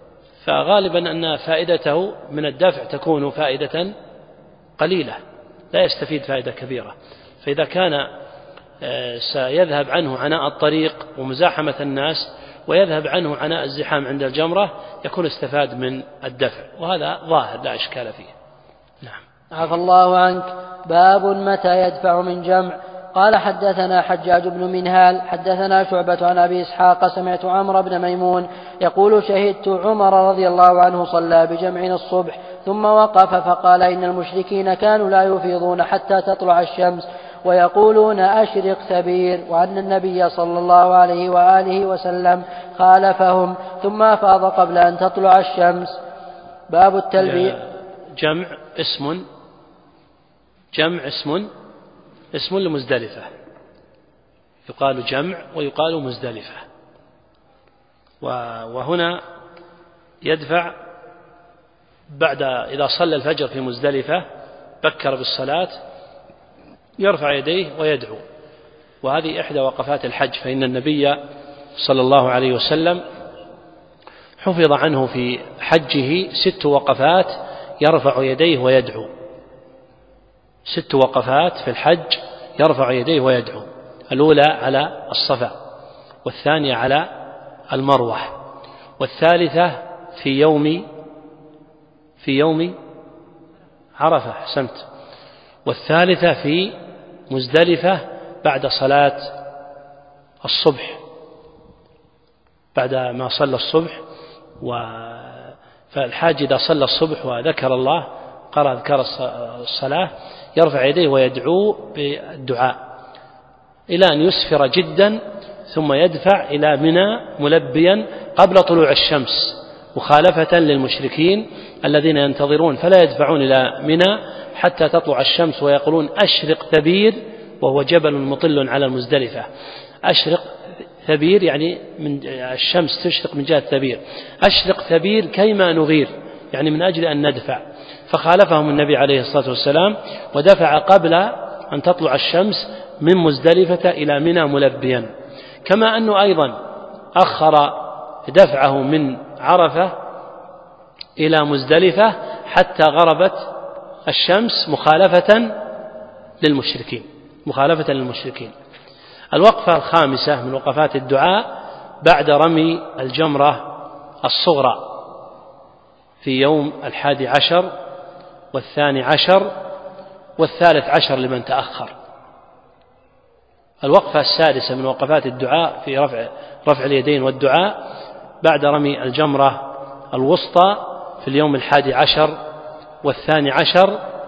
فغالبا أن فائدته من الدفع تكون فائدة قليلة، لا يستفيد فائدة كبيرة. فإذا كان سيذهب عنه عناء الطريق ومزاحمة الناس ويذهب عنه عناء الزحام عند الجمرة يكون استفاد من الدفع، وهذا ظاهر لا إشكال فيه. نعم. عفى الله عنك. باب متى يدفع من جمع. قال حدثنا حجاج بن منهال حدثنا شعبة عن أبي إسحاق سمعت عمرو بن ميمون يقول شهدت عمر رضي الله عنه صلى بجمع الصبح ثم وقف فقال إن المشركين كانوا لا يفيضون حتى تطلع الشمس ويقولون أشرق ثبير، وأن النبي صلى الله عليه وآله وسلم خالفهم ثم أفاض قبل أن تطلع الشمس. باب التلبية. جمع اسم لمزدلفة، يقال جمع ويقال مزدلفة. وهنا يدفع بعد إذا صلى الفجر في مزدلفة بكر بالصلاة يرفع يديه ويدعو، وهذه إحدى وقفات الحج، فإن النبي صلى الله عليه وسلم حفظ عنه في حجه 6 وقفات يرفع يديه ويدعو، 6 وقفات في الحج يرفع يديه ويدعو، الأولى على الصفا، والثانية على المروة، والثالثة في يوم عرفة، حسنت، والثالثة في مزدلفة بعد صلاة الصبح، بعد ما صلى الصبح. فالحاج إذا صلى الصبح وذكر الله قرأ أذكار الصلاة يرفع يديه ويدعو بالدعاء إلى أن يسفر جدا، ثم يدفع إلى منى ملبيا قبل طلوع الشمس، مخالفة للمشركين الذين ينتظرون فلا يدفعون إلى منى حتى تطلع الشمس ويقولون أشرق ثبير، وهو جبل مطل على المزدلفة. أشرق ثبير يعني من الشمس تشرق من جهة ثبير، أشرق ثبير كيما نغير، يعني من أجل أن ندفع. فخالفهم النبي عليه الصلاة والسلام ودفع قبل أن تطلع الشمس من مزدلفة إلى منى ملبيا، كما أنه أيضا أخر دفعه من عرفة إلى مزدلفة حتى غربت الشمس مخالفة للمشركين. الوقفة الخامسة من وقفات الدعاء بعد رمي الجمرة الصغرى في يوم 11 و12 و13 لمن تأخر. الوقفة السادسة من وقفات الدعاء في رفع اليدين والدعاء بعد رمي الجمرة الوسطى في اليوم 11 و12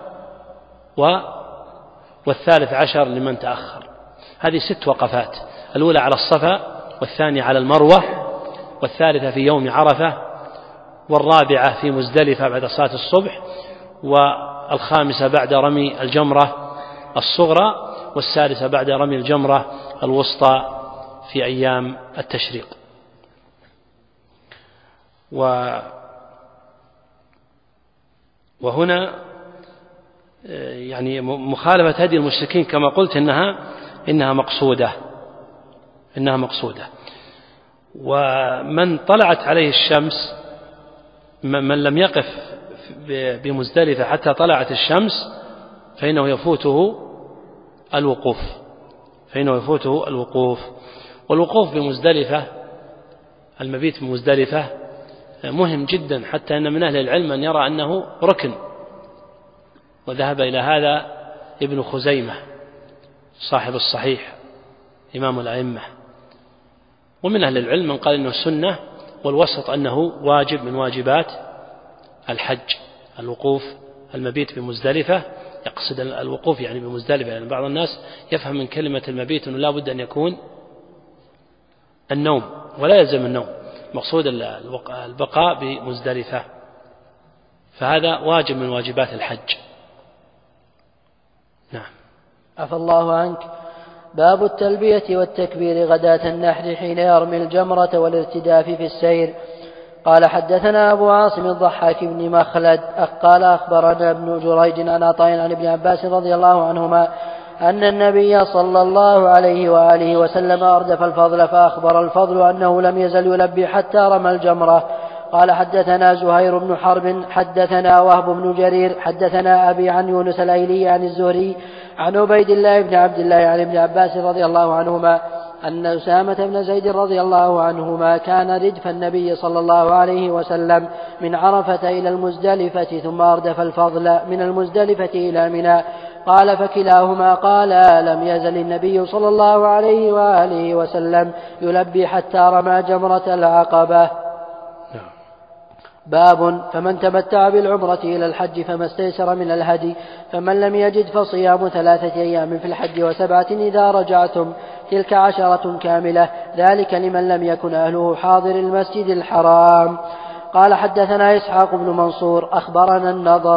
و13 لمن تأخر. هذه 6 وقفات، الأولى على الصفا، والثانية على المروة، والثالثة في يوم عرفة، والرابعة في مزدلفة بعد صلاة الصبح، والخامسة بعد رمي الجمرة الصغرى، والسادسة بعد رمي الجمرة الوسطى في أيام التشريق. وهنا يعني مخالفة هدي المشركين كما قلت إنها مقصودة. ومن طلعت عليه الشمس، من لم يقف بمزدلفة حتى طلعت الشمس فإنه يفوته الوقوف. والوقوف بمزدلفة، المبيت بمزدلفة مهم جدا، حتى أن من أهل العلم من يرى أنه ركن، وذهب إلى هذا ابن خزيمة صاحب الصحيح إمام الأئمة. ومن أهل العلم من قال أنه سنة، والوسط أنه واجب من واجبات الحج، الوقوف المبيت بمزدلفة. يقصد الوقوف يعني بمزدلفة، يعني بعض الناس يفهم من كلمة المبيت أنه لا بد أن يكون النوم، ولا يلزم النوم، مقصود البقاء بمزدلفة، فهذا واجب من واجبات الحج. نعم. عفى الله عنك. باب التلبية والتكبير غداة النحر حين يرمي الجمرة والارتداف في السير. قال حدثنا أبو عاصم الضحاك بن مخلد قال أخبرنا ابن جريج عن عطاء عن ابن عباس رضي الله عنهما أن النبي صلى الله عليه وآله وسلم أردف الفضل، فأخبر الفضل أنه لم يزل يلبي حتى رمى الجمرة، قال حدثنا زهير بن حرب حدثنا وهب بن جرير حدثنا أبي عن يونس الأيلي عن الزهري عن عبيد الله بن عبد الله عن ابن عباس رضي الله عنهما أن أسامة بن زيد رضي الله عنهما كان ردف النبي صلى الله عليه وسلم من عرفة إلى المزدلفة ثم أردف الفضل من المزدلفة إلى منى. قال فكلاهما قال لم يزل النبي صلى الله عليه وآله وسلم يلبي حتى رمى جمرة العقبة. باب فمن تمتع بالعمرة إلى الحج فما استيسر من الهدي فمن لم يجد فصيام 3 أيام في الحج و7 إذا رجعتم تلك 10 كاملة ذلك لمن لم يكن أهله حاضر المسجد الحرام. قال حدثنا إسحاق بن منصور أخبرنا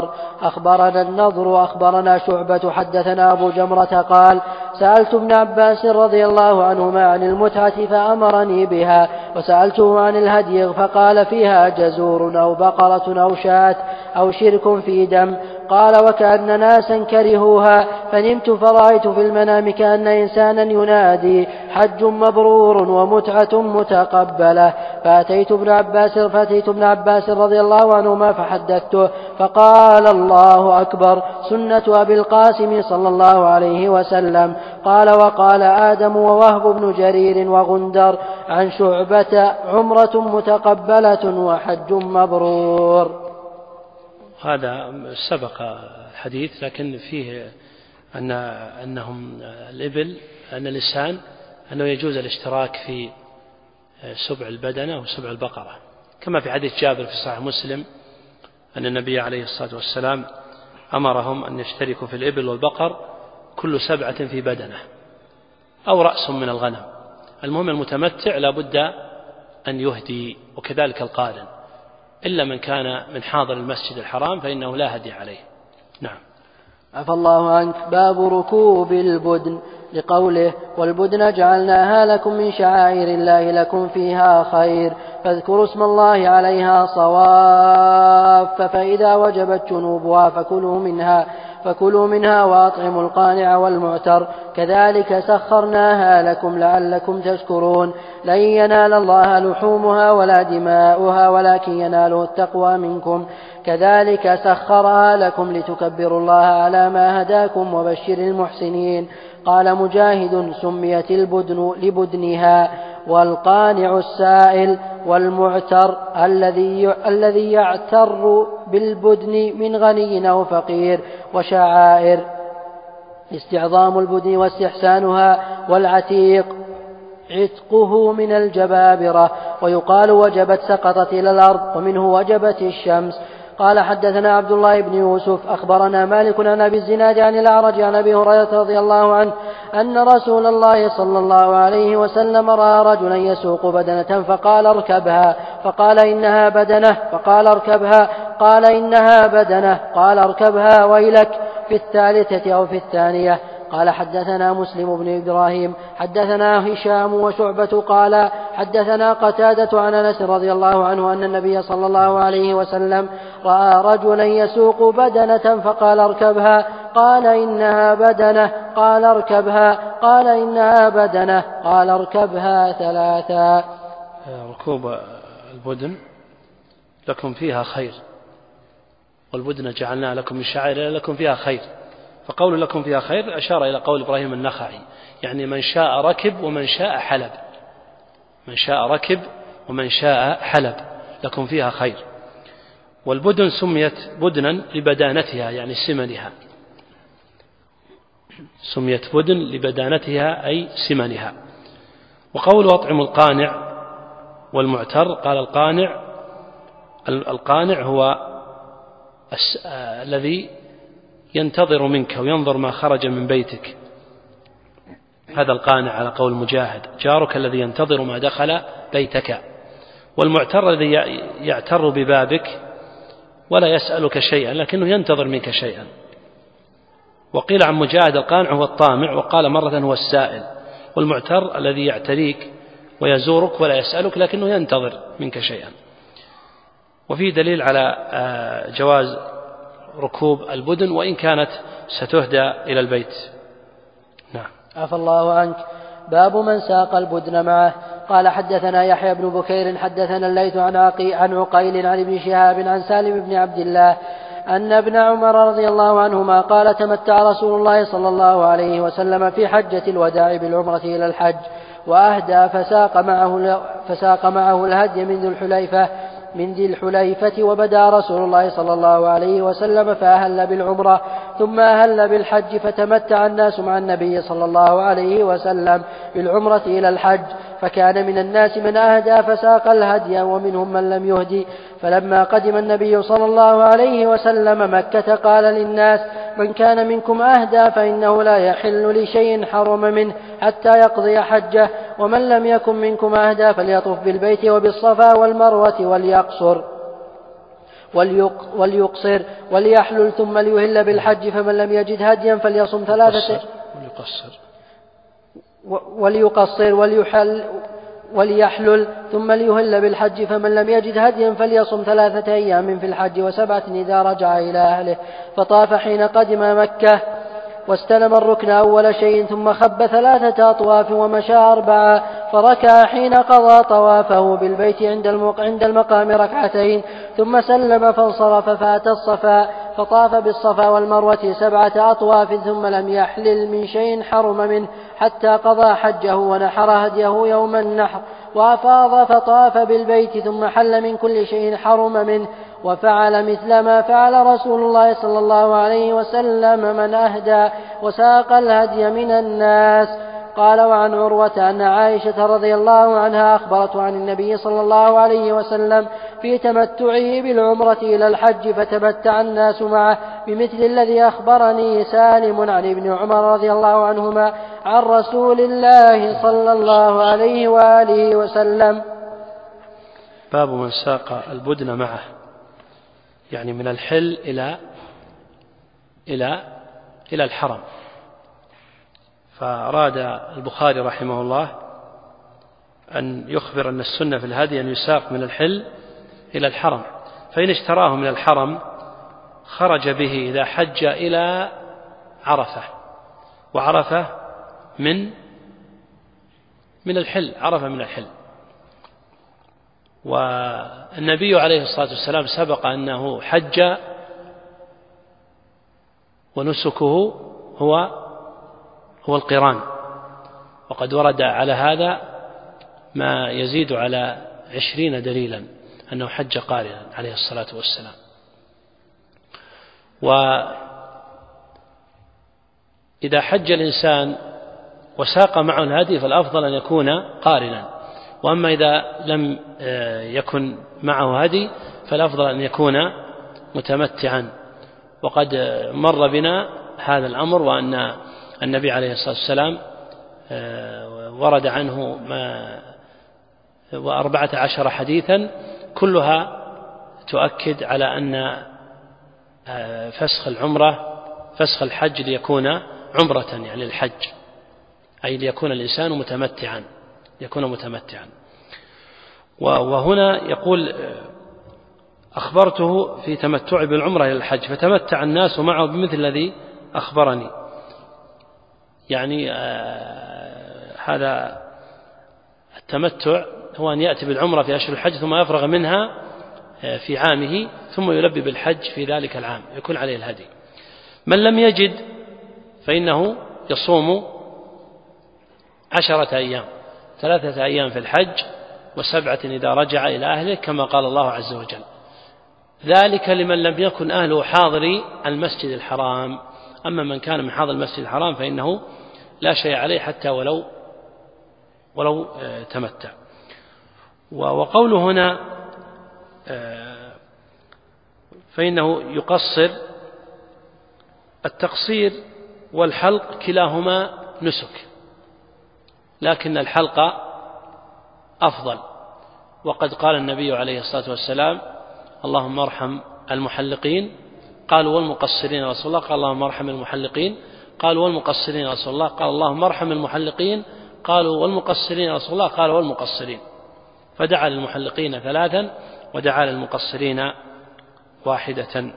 النضر أخبرنا شعبة حدثنا أبو جمرة قال سألت ابن عباس رضي الله عنهما عن المتعة فأمرني بها وسألته عن الهدي فقال فيها جزور أو بقرة أو شاة أو شرك في دم. قال وكأن ناسا كرهوها فنمت فرأيت في المنام كأن إنسانا ينادي حج مبرور ومتعة متقبلة فأتيت ابن عباس رضي الله عنهما فحدثته فقال الله أكبر سنة أبي القاسم صلى الله عليه وسلم. قال وقال آدم ووهب بن جرير وغندر عن شعبة عمرة متقبلة وحج مبرور. هذا سبق الحديث لكن فيه أنهم الإبل أن اللسان أنه يجوز الاشتراك في سبع البدنة وسبع البقرة كما في حديث جابر في صحيح مسلم أن النبي عليه الصلاة والسلام أمرهم أن يشتركوا في الإبل والبقر كل 7 في بدنة أو رأس من الغنم. المهم المتمتع لا بد أن يهدي وكذلك القارن إلا من كان من حاضر المسجد الحرام فإنه لا هدي عليه. نعم. عفى الله عنك. باب ركوب البدن لقوله والبدن جعلناها لكم من شعائر الله لكم فيها خير فاذكروا اسم الله عليها صواف فإذا وجبت جنوبها فكلوا منها وأطعموا القانع والمعتر كذلك سخرناها لكم لعلكم تشكرون لن ينال الله لحومها ولا دماؤها ولكن يناله التقوى منكم كذلك سخرها لكم لتكبروا الله على ما هداكم وبشر المحسنين. قال مجاهد سميت البدن لبدنها والقانع السائل والمعتر الذي يعتر بالبدن من غني أو فقير وشعائر استعظام البدن واستحسانها والعتيق عتقه من الجبابرة ويقال وجبت سقطت إلى الأرض ومنه وجبت الشمس. قال حدثنا عبد الله بن يوسف أخبرنا مالك عن أبي الزناد عن الأعرج عن أبي هريرة رضي الله عنه أن رسول الله صلى الله عليه وسلم رأى رجلا يسوق بدنة فقال اركبها فقال إنها بدنة فقال اركبها قال إنها بدنة قال اركبها ويلك في 3 أو في 2. قال حدثنا مسلم بن إبراهيم حدثنا هشام وشعبة قال حدثنا قتادة عن أنس رضي الله عنه أن النبي صلى الله عليه وسلم رأى رجلا يسوق بدنة فقال اركبها قال إنها بدنة قال اركبها قال إنها بدنة قال اركبها 3. ركوب البدن لكم فيها خير والبدن جعلنا لكم من شعائر لكم فيها خير فقول لكم فيها خير أشار إلى قول إبراهيم النخعي يعني من شاء ركب ومن شاء حلب من شاء ركب ومن شاء حلب لكم فيها خير. والبدن سميت بدنا لبدانتها يعني سمنها سميت بدن لبدانتها أي سمنها. وقول أطعم القانع والمعتر قال القانع هو الذي ينتظر منك وينظر ما خرج من بيتك هذا القانع على قول مجاهد جارك الذي ينتظر ما دخل بيتك. والمعتر الذي يعتر ببابك ولا يسألك شيئا لكنه ينتظر منك شيئا. وقيل عن مجاهد القانع هو الطامع وقال مرة هو السائل. والمعتر الذي يعتريك ويزورك ولا يسألك لكنه ينتظر منك شيئا. وفي دليل على جواز ركوب البدن وإن كانت ستهدى إلى البيت. نعم. عفى الله عنك. باب من ساق البدن معه قال حدثنا يحيى بن بكير حدثنا الليث عن عقيل عن ابن شهاب عن سالم بن عبد الله أن ابن عمر رضي الله عنهما قال تمتع رسول الله صلى الله عليه وسلم في حجة الوداع بالعمرة إلى الحج وأهدى فساق معه الهدي من ذي الحليفة وبدا رسول الله صلى الله عليه وسلم فأهل بالعمرة ثم أهل بالحج فتمتع الناس مع النبي صلى الله عليه وسلم بالعمرة إلى الحج فكان من الناس من أهدى فساق الهدي ومنهم من لم يهدي فلما قدم النبي صلى الله عليه وسلم مكة قال للناس من كان منكم أهدى فإنه لا يحل لشيء حرم منه حتى يقضي حجه ومن لم يكن منكم أهدى فليطف بالبيت وبالصفا والمروة وليقصر وليحلل ثم ليهل بالحج فمن لم يجد هديا فليصم وليحلل ثم ليهل بالحج فمن لم يجد هديا فليصم 3 أيام في الحج و7 إذا رجع إلى أهله فطاف حين قدم مكة واستلم الركن أول شيء ثم خب 3 أطواف ومشى 4 فركع حين قضى طوافه بالبيت عند المقام 2 ثم سلم فانصرف فأتى الصفا فطاف بالصفا والمروة 7 أطواف ثم لم يحلل من شيء حرم منه حتى قضى حجه ونحر هديه يوم النحر وأفاض فطاف بالبيت ثم حل من كل شيء حرم منه وفعل مثل ما فعل رسول الله صلى الله عليه وسلم من أهدى وساق الهدي من الناس. قال وعن عروة أن عائشة رضي الله عنها أخبرته عن النبي صلى الله عليه وسلم في تمتعه بالعمرة إلى الحج فتمتع الناس معه بمثل الذي أخبرني سالم عن ابن عمر رضي الله عنهما عن رسول الله صلى الله عليه وآله وسلم. باب من ساق البدن معه، يعني من الحل إلى الحرم. فأراد البخاري رحمه الله أن يخبر أن السنة في الهدي أن يساق من الحل إلى الحرم، فإن اشتراه من الحرم خرج به إذا حج إلى عرفة، وعرفة من الحل، عرفة من الحل. والنبي عليه الصلاة والسلام سبق أنه حج ونسكه هو القران، وقد ورد على هذا ما يزيد على 20 دليلا أنه حج قارنا عليه الصلاة والسلام. وإذا حج الإنسان وساق معه الهدي فالأفضل أن يكون قارنا، وأما إذا لم يكن معه هدي فالأفضل أن يكون متمتعا. وقد مر بنا هذا الأمر، وأن النبي عليه الصلاة والسلام ورد عنه 14 حديثا كلها تؤكد على أن فسخ الحج ليكون عمرة، يعني الحج، أي ليكون الإنسان متمتعا. وهنا يقول أخبرته في تمتع بالعمرة إلى الحج فتمتع الناس معه بمثل الذي أخبرني. يعني هذا التمتع هو أن يأتي بالعمرة في أشهر الحج ثم يفرغ منها في عامه ثم يلبي بالحج في ذلك العام، يكون عليه الهدي. من لم يجد فإنه يصوم 10 أيام، 3 أيام في الحج و7 إذا رجع إلى أهله، كما قال الله عز وجل. ذلك لمن لم يكن أهله حاضري المسجد الحرام. أما من كان من حاضر المسجد الحرام فإنه لا شيء عليه حتى ولو تمتع. وقوله هنا فإنه يقصر، التقصير والحلق كلاهما نسك، لكن الحلق أفضل. وقد قال النبي عليه الصلاة والسلام اللهم ارحم المحلقين، قالوا والمقصرين يا رسول الله، قال اللهم ارحم المحلقين، قالوا والمقصرين يا رسول الله، قال اللهم ارحم المحلقين، قالوا والمقصرين يا رسول الله، قال والمقصرين. فدعا للمحلقين 3 ودعا للمقصرين 1.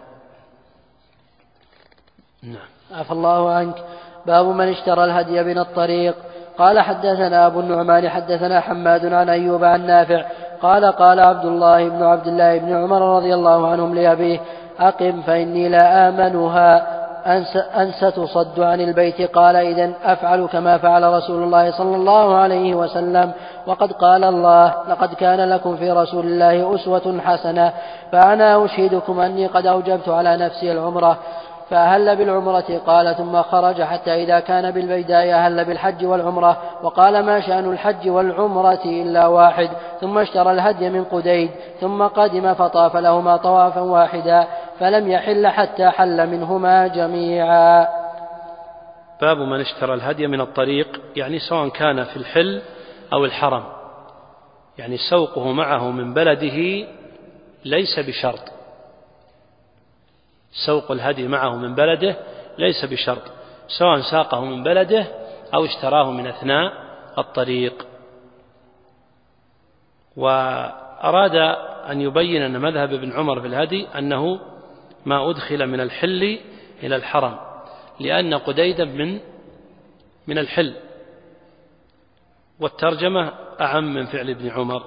نعم. عفى الله عنك. باب من اشترى الهدي من الطريق. قال حدثنا أبو النعمان حدثنا حماد عن أيوب عن نافع قال عبد الله بن عمر رضي الله عنهم لأبيه أقم فإني لا آمنها أن ستصد عن البيت. قال إذن أفعل كما فعل رسول الله صلى الله عليه وسلم. وقد قال الله لقد كان لكم في رسول الله أسوة حسنة. فأنا أشهدكم أني قد أوجبت على نفسي العمرة. فأهل بالعمرة قال ثم خرج حتى إذا كان بالبيداء أهل بالحج والعمرة وقال ما شأن الحج والعمرة إلا واحد. ثم اشترى الهدي من قديد ثم قدم فطاف لهما طوافا واحدا فلم يحل حتى حل منهما جميعا. باب من اشترى الهدي من الطريق، يعني سواء كان في الحل أو الحرم، يعني سوقه معه من بلده ليس بشرط، سوق الهدي معه من بلده ليس بشرط، سواء ساقه من بلده أو اشتراه من أثناء الطريق. وأراد أن يبين أن مذهب ابن عمر في الهدي أنه ما أدخل من الحل إلى الحرم، لأن قديدا من الحل، والترجمة أعم من فعل ابن عمر.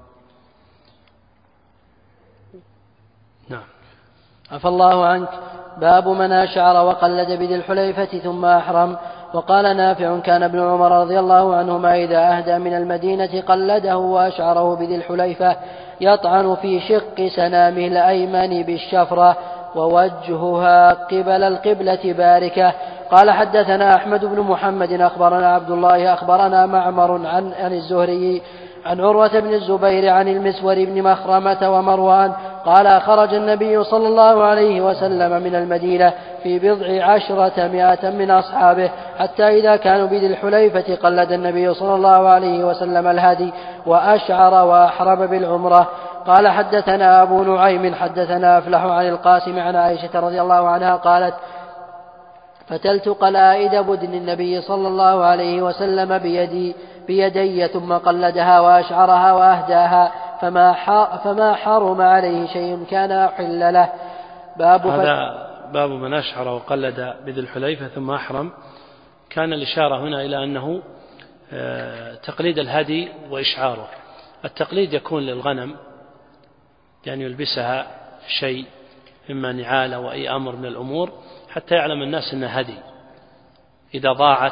نعم. عفى الله عنك. باب من أشعر وقلد بذي الحليفة ثم أحرم. وقال نافع كان ابن عمر رضي الله عنهما إذا أهدى من المدينة قلده وأشعره بذي الحليفة يطعن في شق سنامه الأيمن بالشفرة ووجهها قبل القبلة باركة. قال حدثنا أحمد بن محمد أخبرنا عبد الله أخبرنا معمر عن الزهري عن عروة بن الزبير عن المسور بن مخرمة ومروان قال خرج النبي صلى الله عليه وسلم من المدينة في 200 من أصحابه حتى إذا كانوا بذي الحليفة قلد النبي صلى الله عليه وسلم الهدي وأشعر وأحرم بالعمرة. قال حدثنا أبو نعيم حدثنا أفلح عن القاسم عن عائشة رضي الله عنها قالت فتلت قلائد بدن النبي صلى الله عليه وسلم بيدي ثم قلدها وأشعرها وأهداها فما حرم عليه شيء كان أحل له. هذا باب من أشعر وقلد بذي الحليفة ثم أحرم. كان الإشارة هنا إلى أنه تقليد الهدي وإشعاره. التقليد يكون للغنم، يعني يلبسها شيء إما نعال أو أي أمر من الأمور حتى يعلم الناس أنها هدي. إذا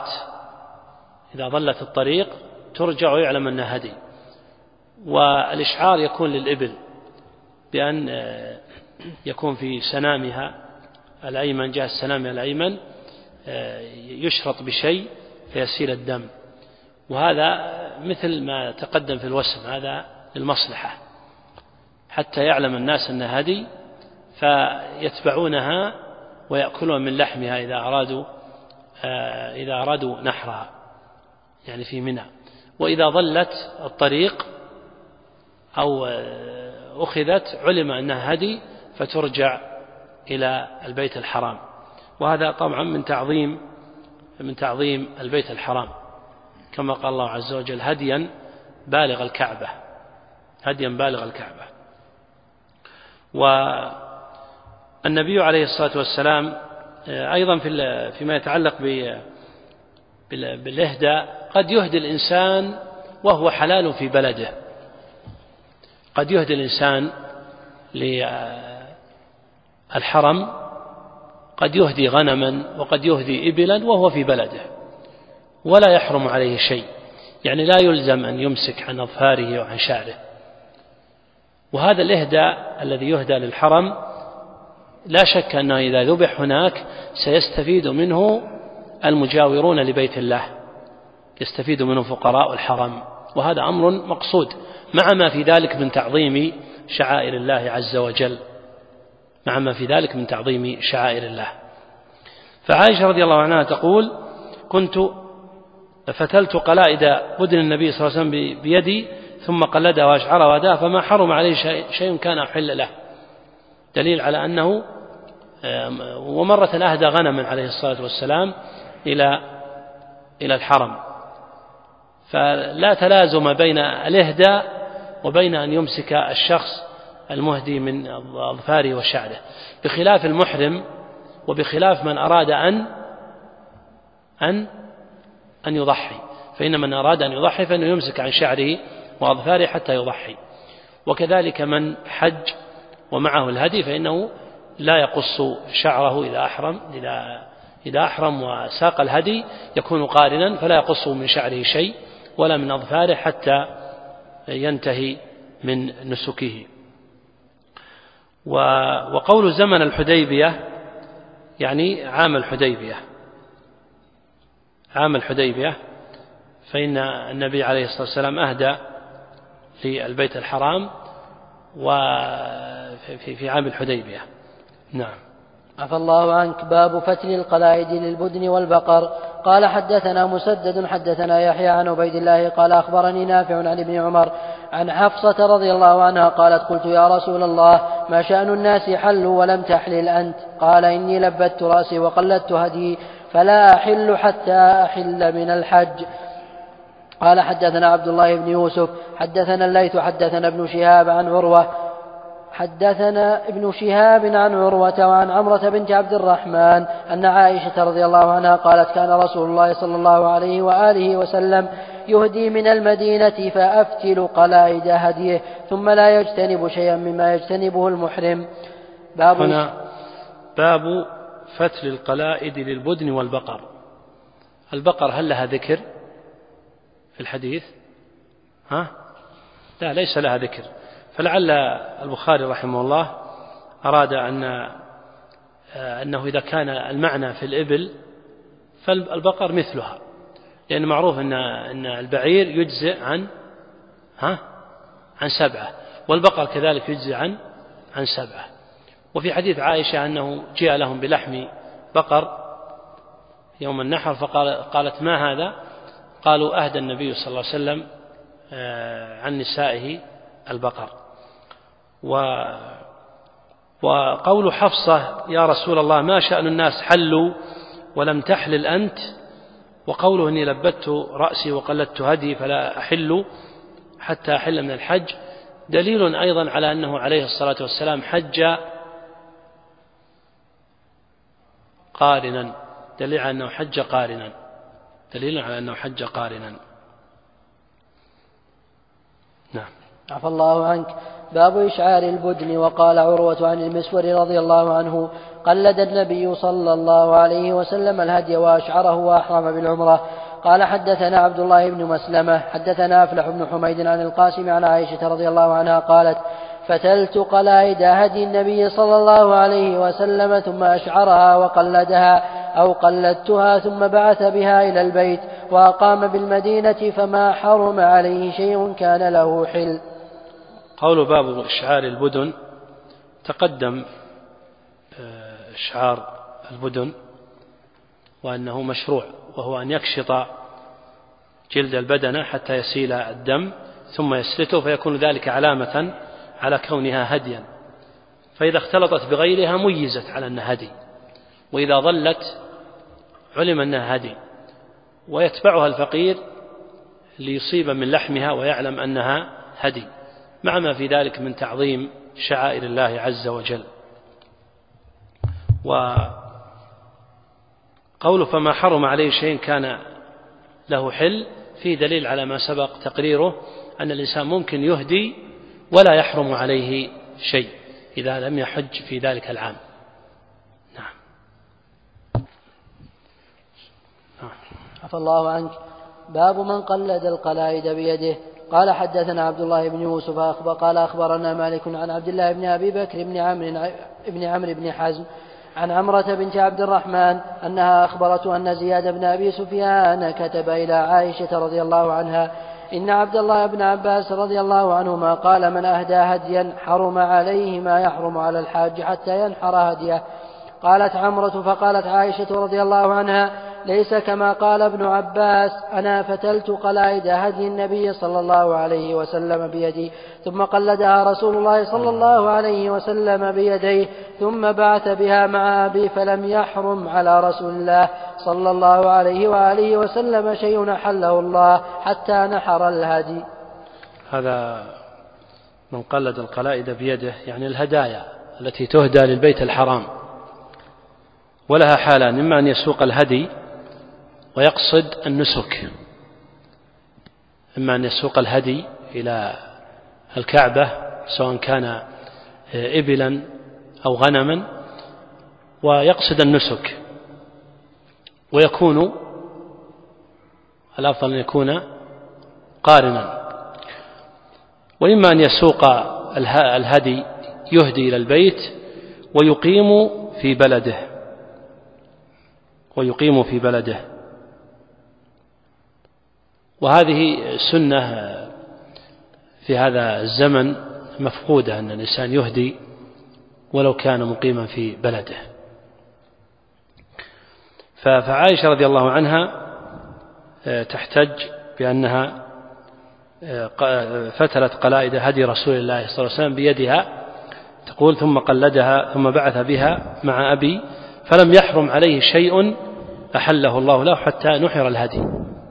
ضلت الطريق ترجع ويعلم أنها هدي. والإشعار يكون للإبل بأن يكون في سنامها الأيمن، جهة سنامها الأيمن يشرط بشيء فيسيل الدم، وهذا مثل ما تقدم في الوسم، هذا للمصلحة حتى يعلم الناس أنها هدي فيتبعونها ويأكلون من لحمها إذا أرادوا نحرها، يعني في منى. وإذا ضلت الطريق أو أخذت علم أنها هدي فترجع إلى البيت الحرام. وهذا طبعا من تعظيم البيت الحرام، كما قال الله عز وجل هديا بالغ الكعبة. والنبي عليه الصلاة والسلام أيضا فيما يتعلق بالإهداء قد يهدي الإنسان وهو حلال في بلده، قد يهدي الإنسان للحرم، قد يهدي غنما وقد يهدي إبلا وهو في بلده ولا يحرم عليه شيء، يعني لا يلزم أن يمسك عن أظفاره وعن شعره. وهذا الإهداء الذي يهدى للحرم لا شك أنه إذا ذبح هناك سيستفيد منه المجاورون لبيت الله، يستفيد منه فقراء الحرم، وهذا أمر مقصود مع ما في ذلك من تعظيم شعائر الله عز وجل، فعائشة رضي الله عنها تقول كنت فتلت قلائد بدن النبي صلى الله عليه وسلم بيدي ثم قلدها وأشعرها وأهداها فما حرم عليه شيء كان أحل له، دليل على أنه ومرة أهدى غنما عليه الصلاة والسلام إلى الحرم. فلا تلازم بين الإهداء وبين أن يمسك الشخص المهدي من أظفاره وشعره، بخلاف المحرم وبخلاف من أراد أن يضحي، فإن من أراد أن يضحي فإنه يمسك عن شعره وأظفاره حتى يضحي. وكذلك من حج ومعه الهدي فإنه لا يقص شعره إذا أحرم وساق الهدي يكون قارنا، فلا يقص من شعره شيء ولا من أظفاره حتى ينتهي من نسكه. وقول زمن الحديبية يعني عام الحديبية، فإن النبي عليه الصلاة والسلام أهدى للبيت الحرام وفي عام الحديبية. نعم. عفى الله عنك. باب فتل القلائد للبدن والبقر. قال حدثنا مسدد حدثنا يحيى عن عبيد الله قال أخبرني نافع عن ابن عمر عن حفصة رضي الله عنها قالت قلت يا رسول الله ما شأن الناس حلوا ولم تحلل أنت؟ قال إني لبت رأسي وقلدت هدي فلا أحل حتى أحل من الحج. قال حدثنا عبد الله بن يوسف حدثنا الليث حدثنا ابن شهاب عن عروة وعن عمرة بنت عبد الرحمن أن عائشة رضي الله عنها قالت كان رسول الله صلى الله عليه وآله وسلم يهدي من المدينة فأفتل قلائد هديه ثم لا يجتنب شيئا مما يجتنبه المحرم. باب فتل القلائد للبدن والبقر. البقر هل لها ذكر في الحديث؟ لا، ليس لها ذكر، فلعل البخاري رحمه الله أراد أنه إذا كان المعنى في الإبل فالبقر مثلها، لأن معروف أن البعير يجزئ عن 7 والبقر كذلك يجزئ عن 7. وفي حديث عائشة أنه جاء لهم بلحم بقر يوم النحر فقالت ما هذا؟ قالوا أهدى النبي صلى الله عليه وسلم عن نسائه البقر. وقول حفصة يا رسول الله ما شأن الناس حلوا ولم تحلل أنت؟ وقوله إني لبت رأسي وقلدت هدي فلا أحل حتى أحل من الحج دليل أيضا على أنه عليه الصلاة والسلام حج قارنا، دليل على أنه حج قارنا. نعم. عفى الله عنك. باب إشعار البدن. وقال عروة عن المسور رضي الله عنه قلد النبي صلى الله عليه وسلم الهدي وأشعره وأحرم بالعمرة. قال حدثنا عبد الله بن مسلمة حدثنا أفلح بن حميد عن القاسم عن عائشة رضي الله عنها قالت فتلت قلائد هدي النبي صلى الله عليه وسلم ثم أشعرها وقلدها أو قلدتها ثم بعث بها إلى البيت وأقام بالمدينة فما حرم عليه شيء كان له حل. قول باب إشعار البدن تقدم إشعار البدن وأنه مشروع، وهو أن يكشط جلد البدنة حتى يسيل الدم ثم يسلته فيكون ذلك علامة على كونها هديا، فإذا اختلطت بغيرها ميزت على أنها هدي، وإذا ظلت علم أنها هدي، ويتبعها الفقير ليصيب من لحمها ويعلم أنها هدي، مع ما في ذلك من تعظيم شعائر الله عز وجل. وقوله فما حرم عليه شيء كان له حل فيه دليل على ما سبق تقريره أن الإنسان ممكن يهدي ولا يحرم عليه شيء إذا لم يحج في ذلك العام. نعم. عفى الله عنك. باب من قلد القلائد بيده. قال حدثنا عبد الله بن يوسف قال أخبرنا مالك عن عبد الله بن أبي بكر بن عمرو بن حزم عن عمرة بنت عبد الرحمن أنها أخبرته أن زياد بن أبي سفيان كتب إلى عائشة رضي الله عنها إن عبد الله بن عباس رضي الله عنهما قال من أهدى هديا حرم عليه ما يحرم على الحاج حتى ينحر هديه. قالت عمرة فقالت عائشة رضي الله عنها ليس كما قال ابن عباس أنا فتلت قلائد هدي النبي صلى الله عليه وسلم بيدي ثم قلدها رسول الله صلى الله عليه وسلم بيديه ثم بعث بها مع أبي فلم يحرم على رسول الله صلى الله عليه وآله وسلم شيء حله الله حتى نحر الهدي. هذا من قلد القلائد بيده يعني الهدايا التي تهدى للبيت الحرام، ولها حالان: إما أن يسوق الهدي ويقصد النسك إما أن يسوق الهدي إلى الكعبة سواء كان إبلا أو غنما ويقصد النسك، ويكون الأفضل أن يكون قارنا. وإما أن يسوق الهدي يهدي إلى البيت ويقيم في بلده. وهذه سنة في هذا الزمن مفقودة، أن الإنسان يهدي ولو كان مقيما في بلده. فعائشة رضي الله عنها تحتج بأنها فتلت قلائد هدي رسول الله صلى الله عليه وسلم بيدها، تقول: ثم قلدها ثم بعث بها مع أبي فلم يحرم عليه شيء أحله الله له حتى نحر الهدي.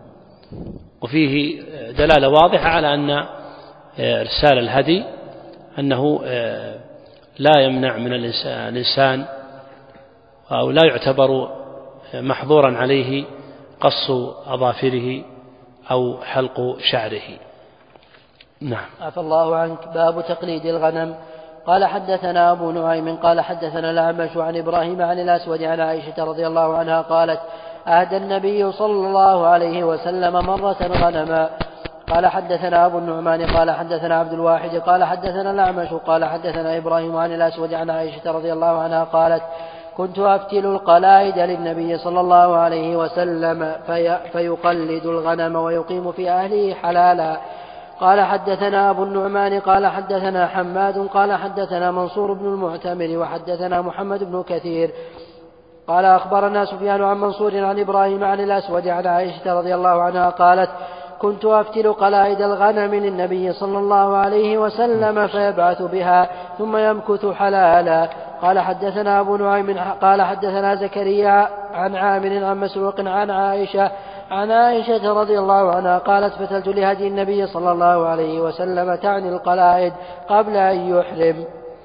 وفيه دلالة واضحة على أن إرسال الهدي أنه لا يمنع من الإنسان أو لا يعتبر محظورا عليه قص أظافره أو حلق شعره. نعم. عفى الله عنك. باب تقليد الغنم. قال حدثنا أبو نعيم قال حدثنا الأعمش عن إبراهيم عن الأسود عن عائشة رضي الله عنها قالت: أهدى النبي صلى الله عليه وسلم مرة غنما. قال حدثنا أبو النعمان قال حدثنا عبد الواحد قال حدثنا الأعمش قال حدثنا إبراهيم عن الأسود عن عائشة رضي الله عنها قالت: كنت أفتل القلائد للنبي صلى الله عليه وسلم فيقلد الغنم ويقيم في أهله حلالا. قال حدثنا أبو النعمان قال حدثنا حماد قال حدثنا منصور بن المعتمر وحدثنا محمد بن كثير قال أخبرنا سفيان عن منصور عن إبراهيم عن الأسود عن عائشة رضي الله عنها قالت: كنت أفتل قلائد الغنم للنبي صلى الله عليه وسلم فيبعث بها ثم يمكث حلالا. قال حدثنا أبو نعيم قال حدثنا زكريا عن عامر عن مسروق عن عائشة رضي الله عنها قالت: فتلت لهدي النبي صلى الله عليه وسلم تعني القلائد قبل أن يحرم.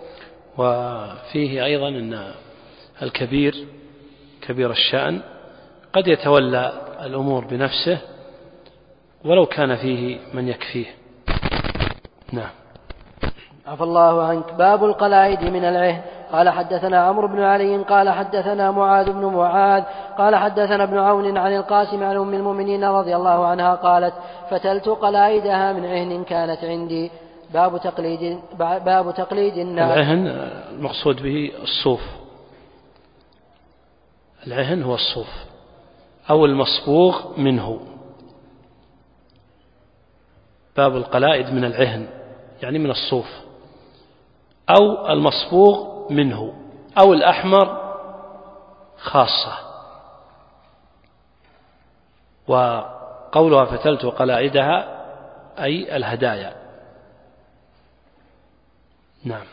وفيه أيضا أن الكبير كبير الشأن قد يتولى الأمور بنفسه ولو كان فيه من يكفيه. نعم. عفى الله عنك. باب القلائد من العهن. قال حدثنا عمرو بن علي قال حدثنا معاذ بن معاذ قال حدثنا ابن عون عن القاسم عن أم المؤمنين رضي الله عنها قالت: فتلت قلائدها من عهن كانت عندي. باب تقليد النعل. العهن المقصود به الصوف. العهن هو الصوف أو المصبوغ منه. باب القلائد من العهن يعني من الصوف أو المصبوغ منه أو الأحمر خاصة. وقولها فتلت قلائدها أي الهدايا. نعم.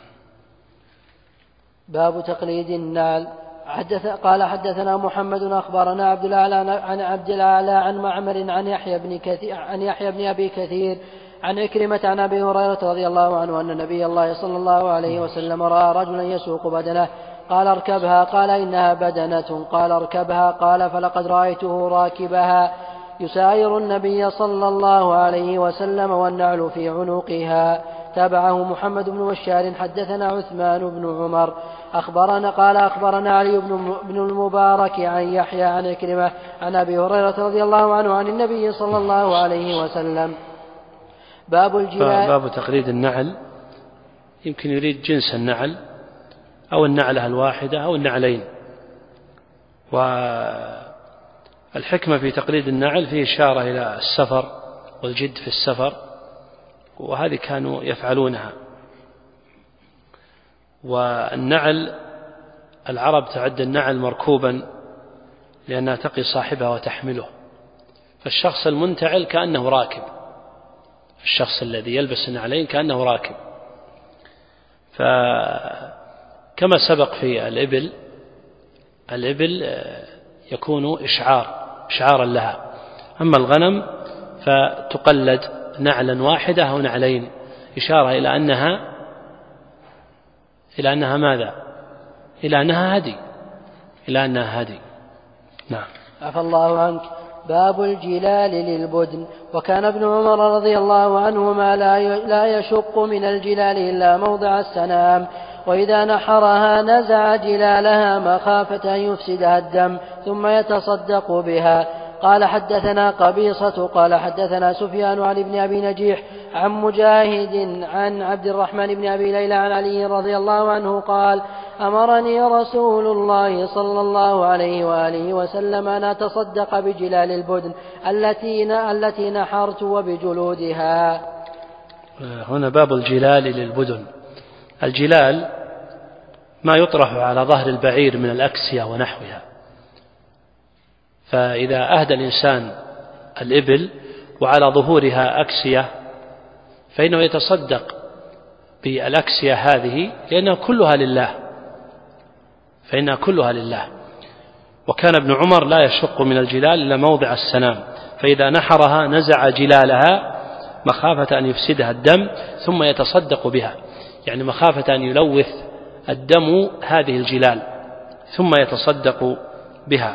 باب تقليد النعل. قال حدثنا محمد أخبرنا عبد الأعلى عن معمر عن يحيى بن أبي كثير عن عكرمة عن أبي هريرة رضي الله عنه أن نبي الله صلى الله عليه وسلم رأى رجلا يسوق بدنه قال: اركبها. قال: إنها بدنة. قال: اركبها. قال: فلقد رأيته راكبها يساير النبي صلى الله عليه وسلم والنعل في عنقها. تابعه محمد بن بشار. حدثنا عثمان بن عمر أخبرنا علي بن المبارك عن يحيى عن عكرمة عن أبي هريرة رضي الله عنه عن النبي صلى الله عليه وسلم. باب تقليد النعل يمكن يريد جنس النعل أو النعلة الواحدة أو النعلين. والحكمة في تقليد النعل فيه إشارة إلى السفر والجد في السفر، وهذه كانوا يفعلونها. والنعل العرب تعد النعل مركوبا لأنها تقي صاحبها وتحمله، فالشخص المنتعل كأنه راكب، الشخص الذي يلبس النعلين كأنه راكب. فكما سبق في الإبل يكون إشعارا لها. أما الغنم فتقلد نعلا واحدة أو نعلين، إشارة إلى أنها ماذا؟ إلى أنها هدي. نعم. عفى الله عنك. باب الجلال للبدن. وكان ابن عمر رضي الله عنهما لا يشق من الجلال إلا موضع السنام، وإذا نحرها نزع جلالها مخافة أن يفسدها الدم ثم يتصدق بها. قال حدثنا قبيصة قال حدثنا سفيان عن ابن أبي نجيح عن مجاهد عن عبد الرحمن بن أبي ليلى عن علي رضي الله عنه قال: أمرني رسول الله صلى الله عليه وآله وسلم أن أتصدق بجلال البدن التي نحرت وبجلودها. هنا باب الجلال للبدن. الجلال ما يطرح على ظهر البعير من الأكسية ونحوها، فإذا أهدى الإنسان الإبل وعلى ظهورها أكسية فإنه يتصدق بالأكسية هذه لأنها كلها لله. وكان ابن عمر لا يشق من الجلال إلا موضع السنام، فإذا نحرها نزع جلالها مخافة أن يفسدها الدم ثم يتصدق بها، يعني مخافة أن يلوث الدم هذه الجلال ثم يتصدق بها.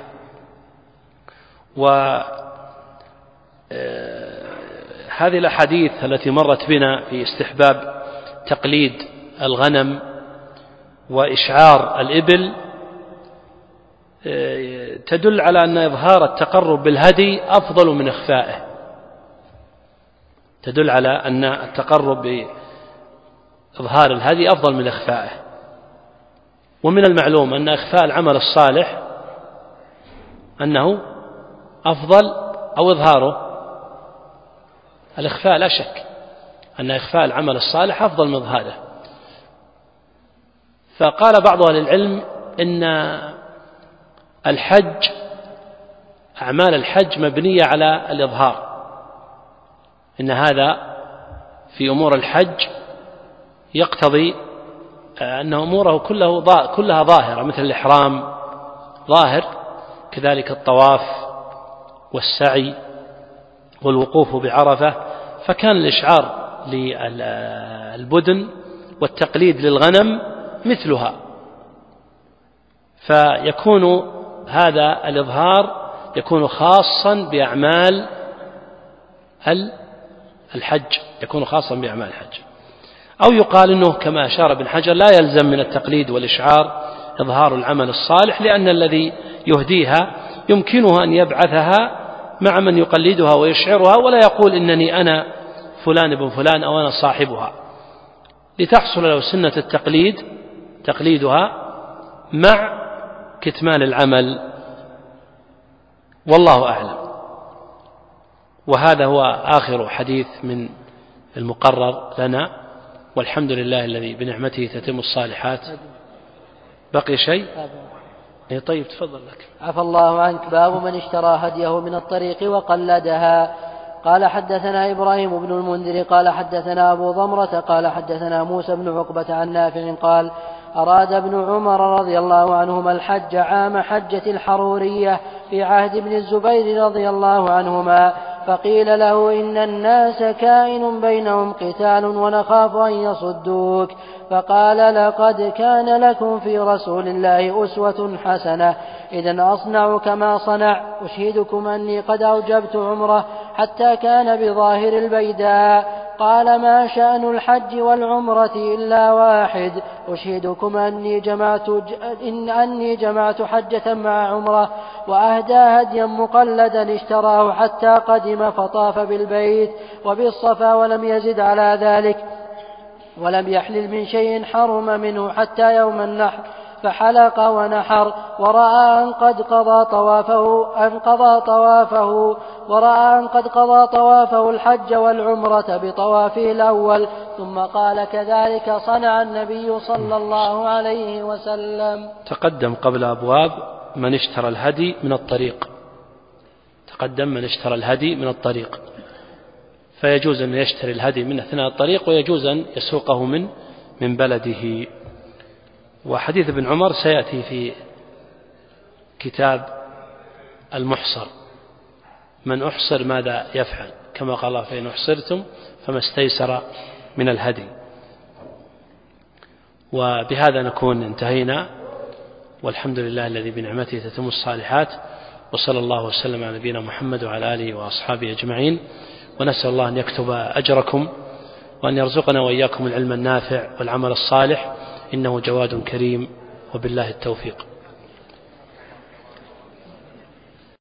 وهذه الأحاديث التي مرت بنا في استحباب تقليد الغنم وإشعار الإبل تدل على أن إظهار التقرب بالهدي أفضل من إخفائه، تدل على أن التقرب بإظهار الهدي أفضل من إخفائه. ومن المعلوم أن إخفاء العمل الصالح أنه أفضل أو إظهاره. الإخفاء لا شك أن إخفاء العمل الصالح أفضل من إظهاره. فقال بعض أهل العلم إن أعمال الحج مبنية على الإظهار، إن هذا في أمور الحج يقتضي أن أموره كلها ظاهرة، مثل الإحرام ظاهر، كذلك الطواف والسعي والوقوف بعرفة. فكان الإشعار للبدن والتقليد للغنم مثلها، فيكون هذا الإظهار يكون خاصا بأعمال الحج، أو يقال إنه كما أشار ابن حجر لا يلزم من التقليد والإشعار إظهار العمل الصالح، لأن الذي يهديها يمكنه أن يبعثها مع من يقلدها ويشعرها ولا يقول إنني أنا فلان ابن فلان أو أنا صاحبها، لتحصل له سنة التقليد تقليدها مع كتمان العمل، والله أعلم. وهذا هو آخر حديث من المقرر لنا، والحمد لله الذي بنعمته تتم الصالحات. بقي شيء؟ طيب تفضل لك. عفى الله عنك. باب من اشترى هديه من الطريق وقلدها. قال حدثنا إبراهيم بن المنذر قال حدثنا أبو ضمرة قال حدثنا موسى بن عقبة عن نافع قال: أراد ابن عمر رضي الله عنهما الحج عام حجة الحرورية في عهد ابن الزبير رضي الله عنهما، فقيل له: إن الناس كائن بينهم قتال ونخاف أن يصدوك. فقال: لقد كان لكم في رسول الله أسوة حسنة، إذن أصنع كما صنع. أشهدكم أني قد أوجبت عمره حتى كان بظاهر البيداء. قال: ما شأن الحج والعمرة إلا واحد. أشهدكم أني جمعت حجة مع عمرة، وأهدى هديا مقلدا اشتراه حتى قدم فطاف بالبيت وبالصفا ولم يزد على ذلك، ولم يحلل من شيء حرم منه حتى يوم النحر، فحلق ونحر، ورأى أن قد قضى طوافه الحج والعمرة بطوافه الأول، ثم قال: كذلك صنع النبي صلى الله عليه وسلم. تقدم قبل أبواب من اشترى الهدي من الطريق، فيجوز أن يشتري الهدي من أثناء الطريق، ويجوز أن يسوقه من بلده. وحديث ابن عمر سيأتي في كتاب المحصر، من أحصر ماذا يفعل، كما قال الله: فإن أحصرتم فما استيسر من الهدي. وبهذا نكون انتهينا، والحمد لله الذي بنعمته تتم الصالحات، وصلى الله وسلم على نبينا محمد وعلى آله وأصحابه أجمعين، ونسأل الله أن يكتب أجركم وأن يرزقنا وإياكم العلم النافع والعمل الصالح، إنه جواد كريم، وبالله التوفيق.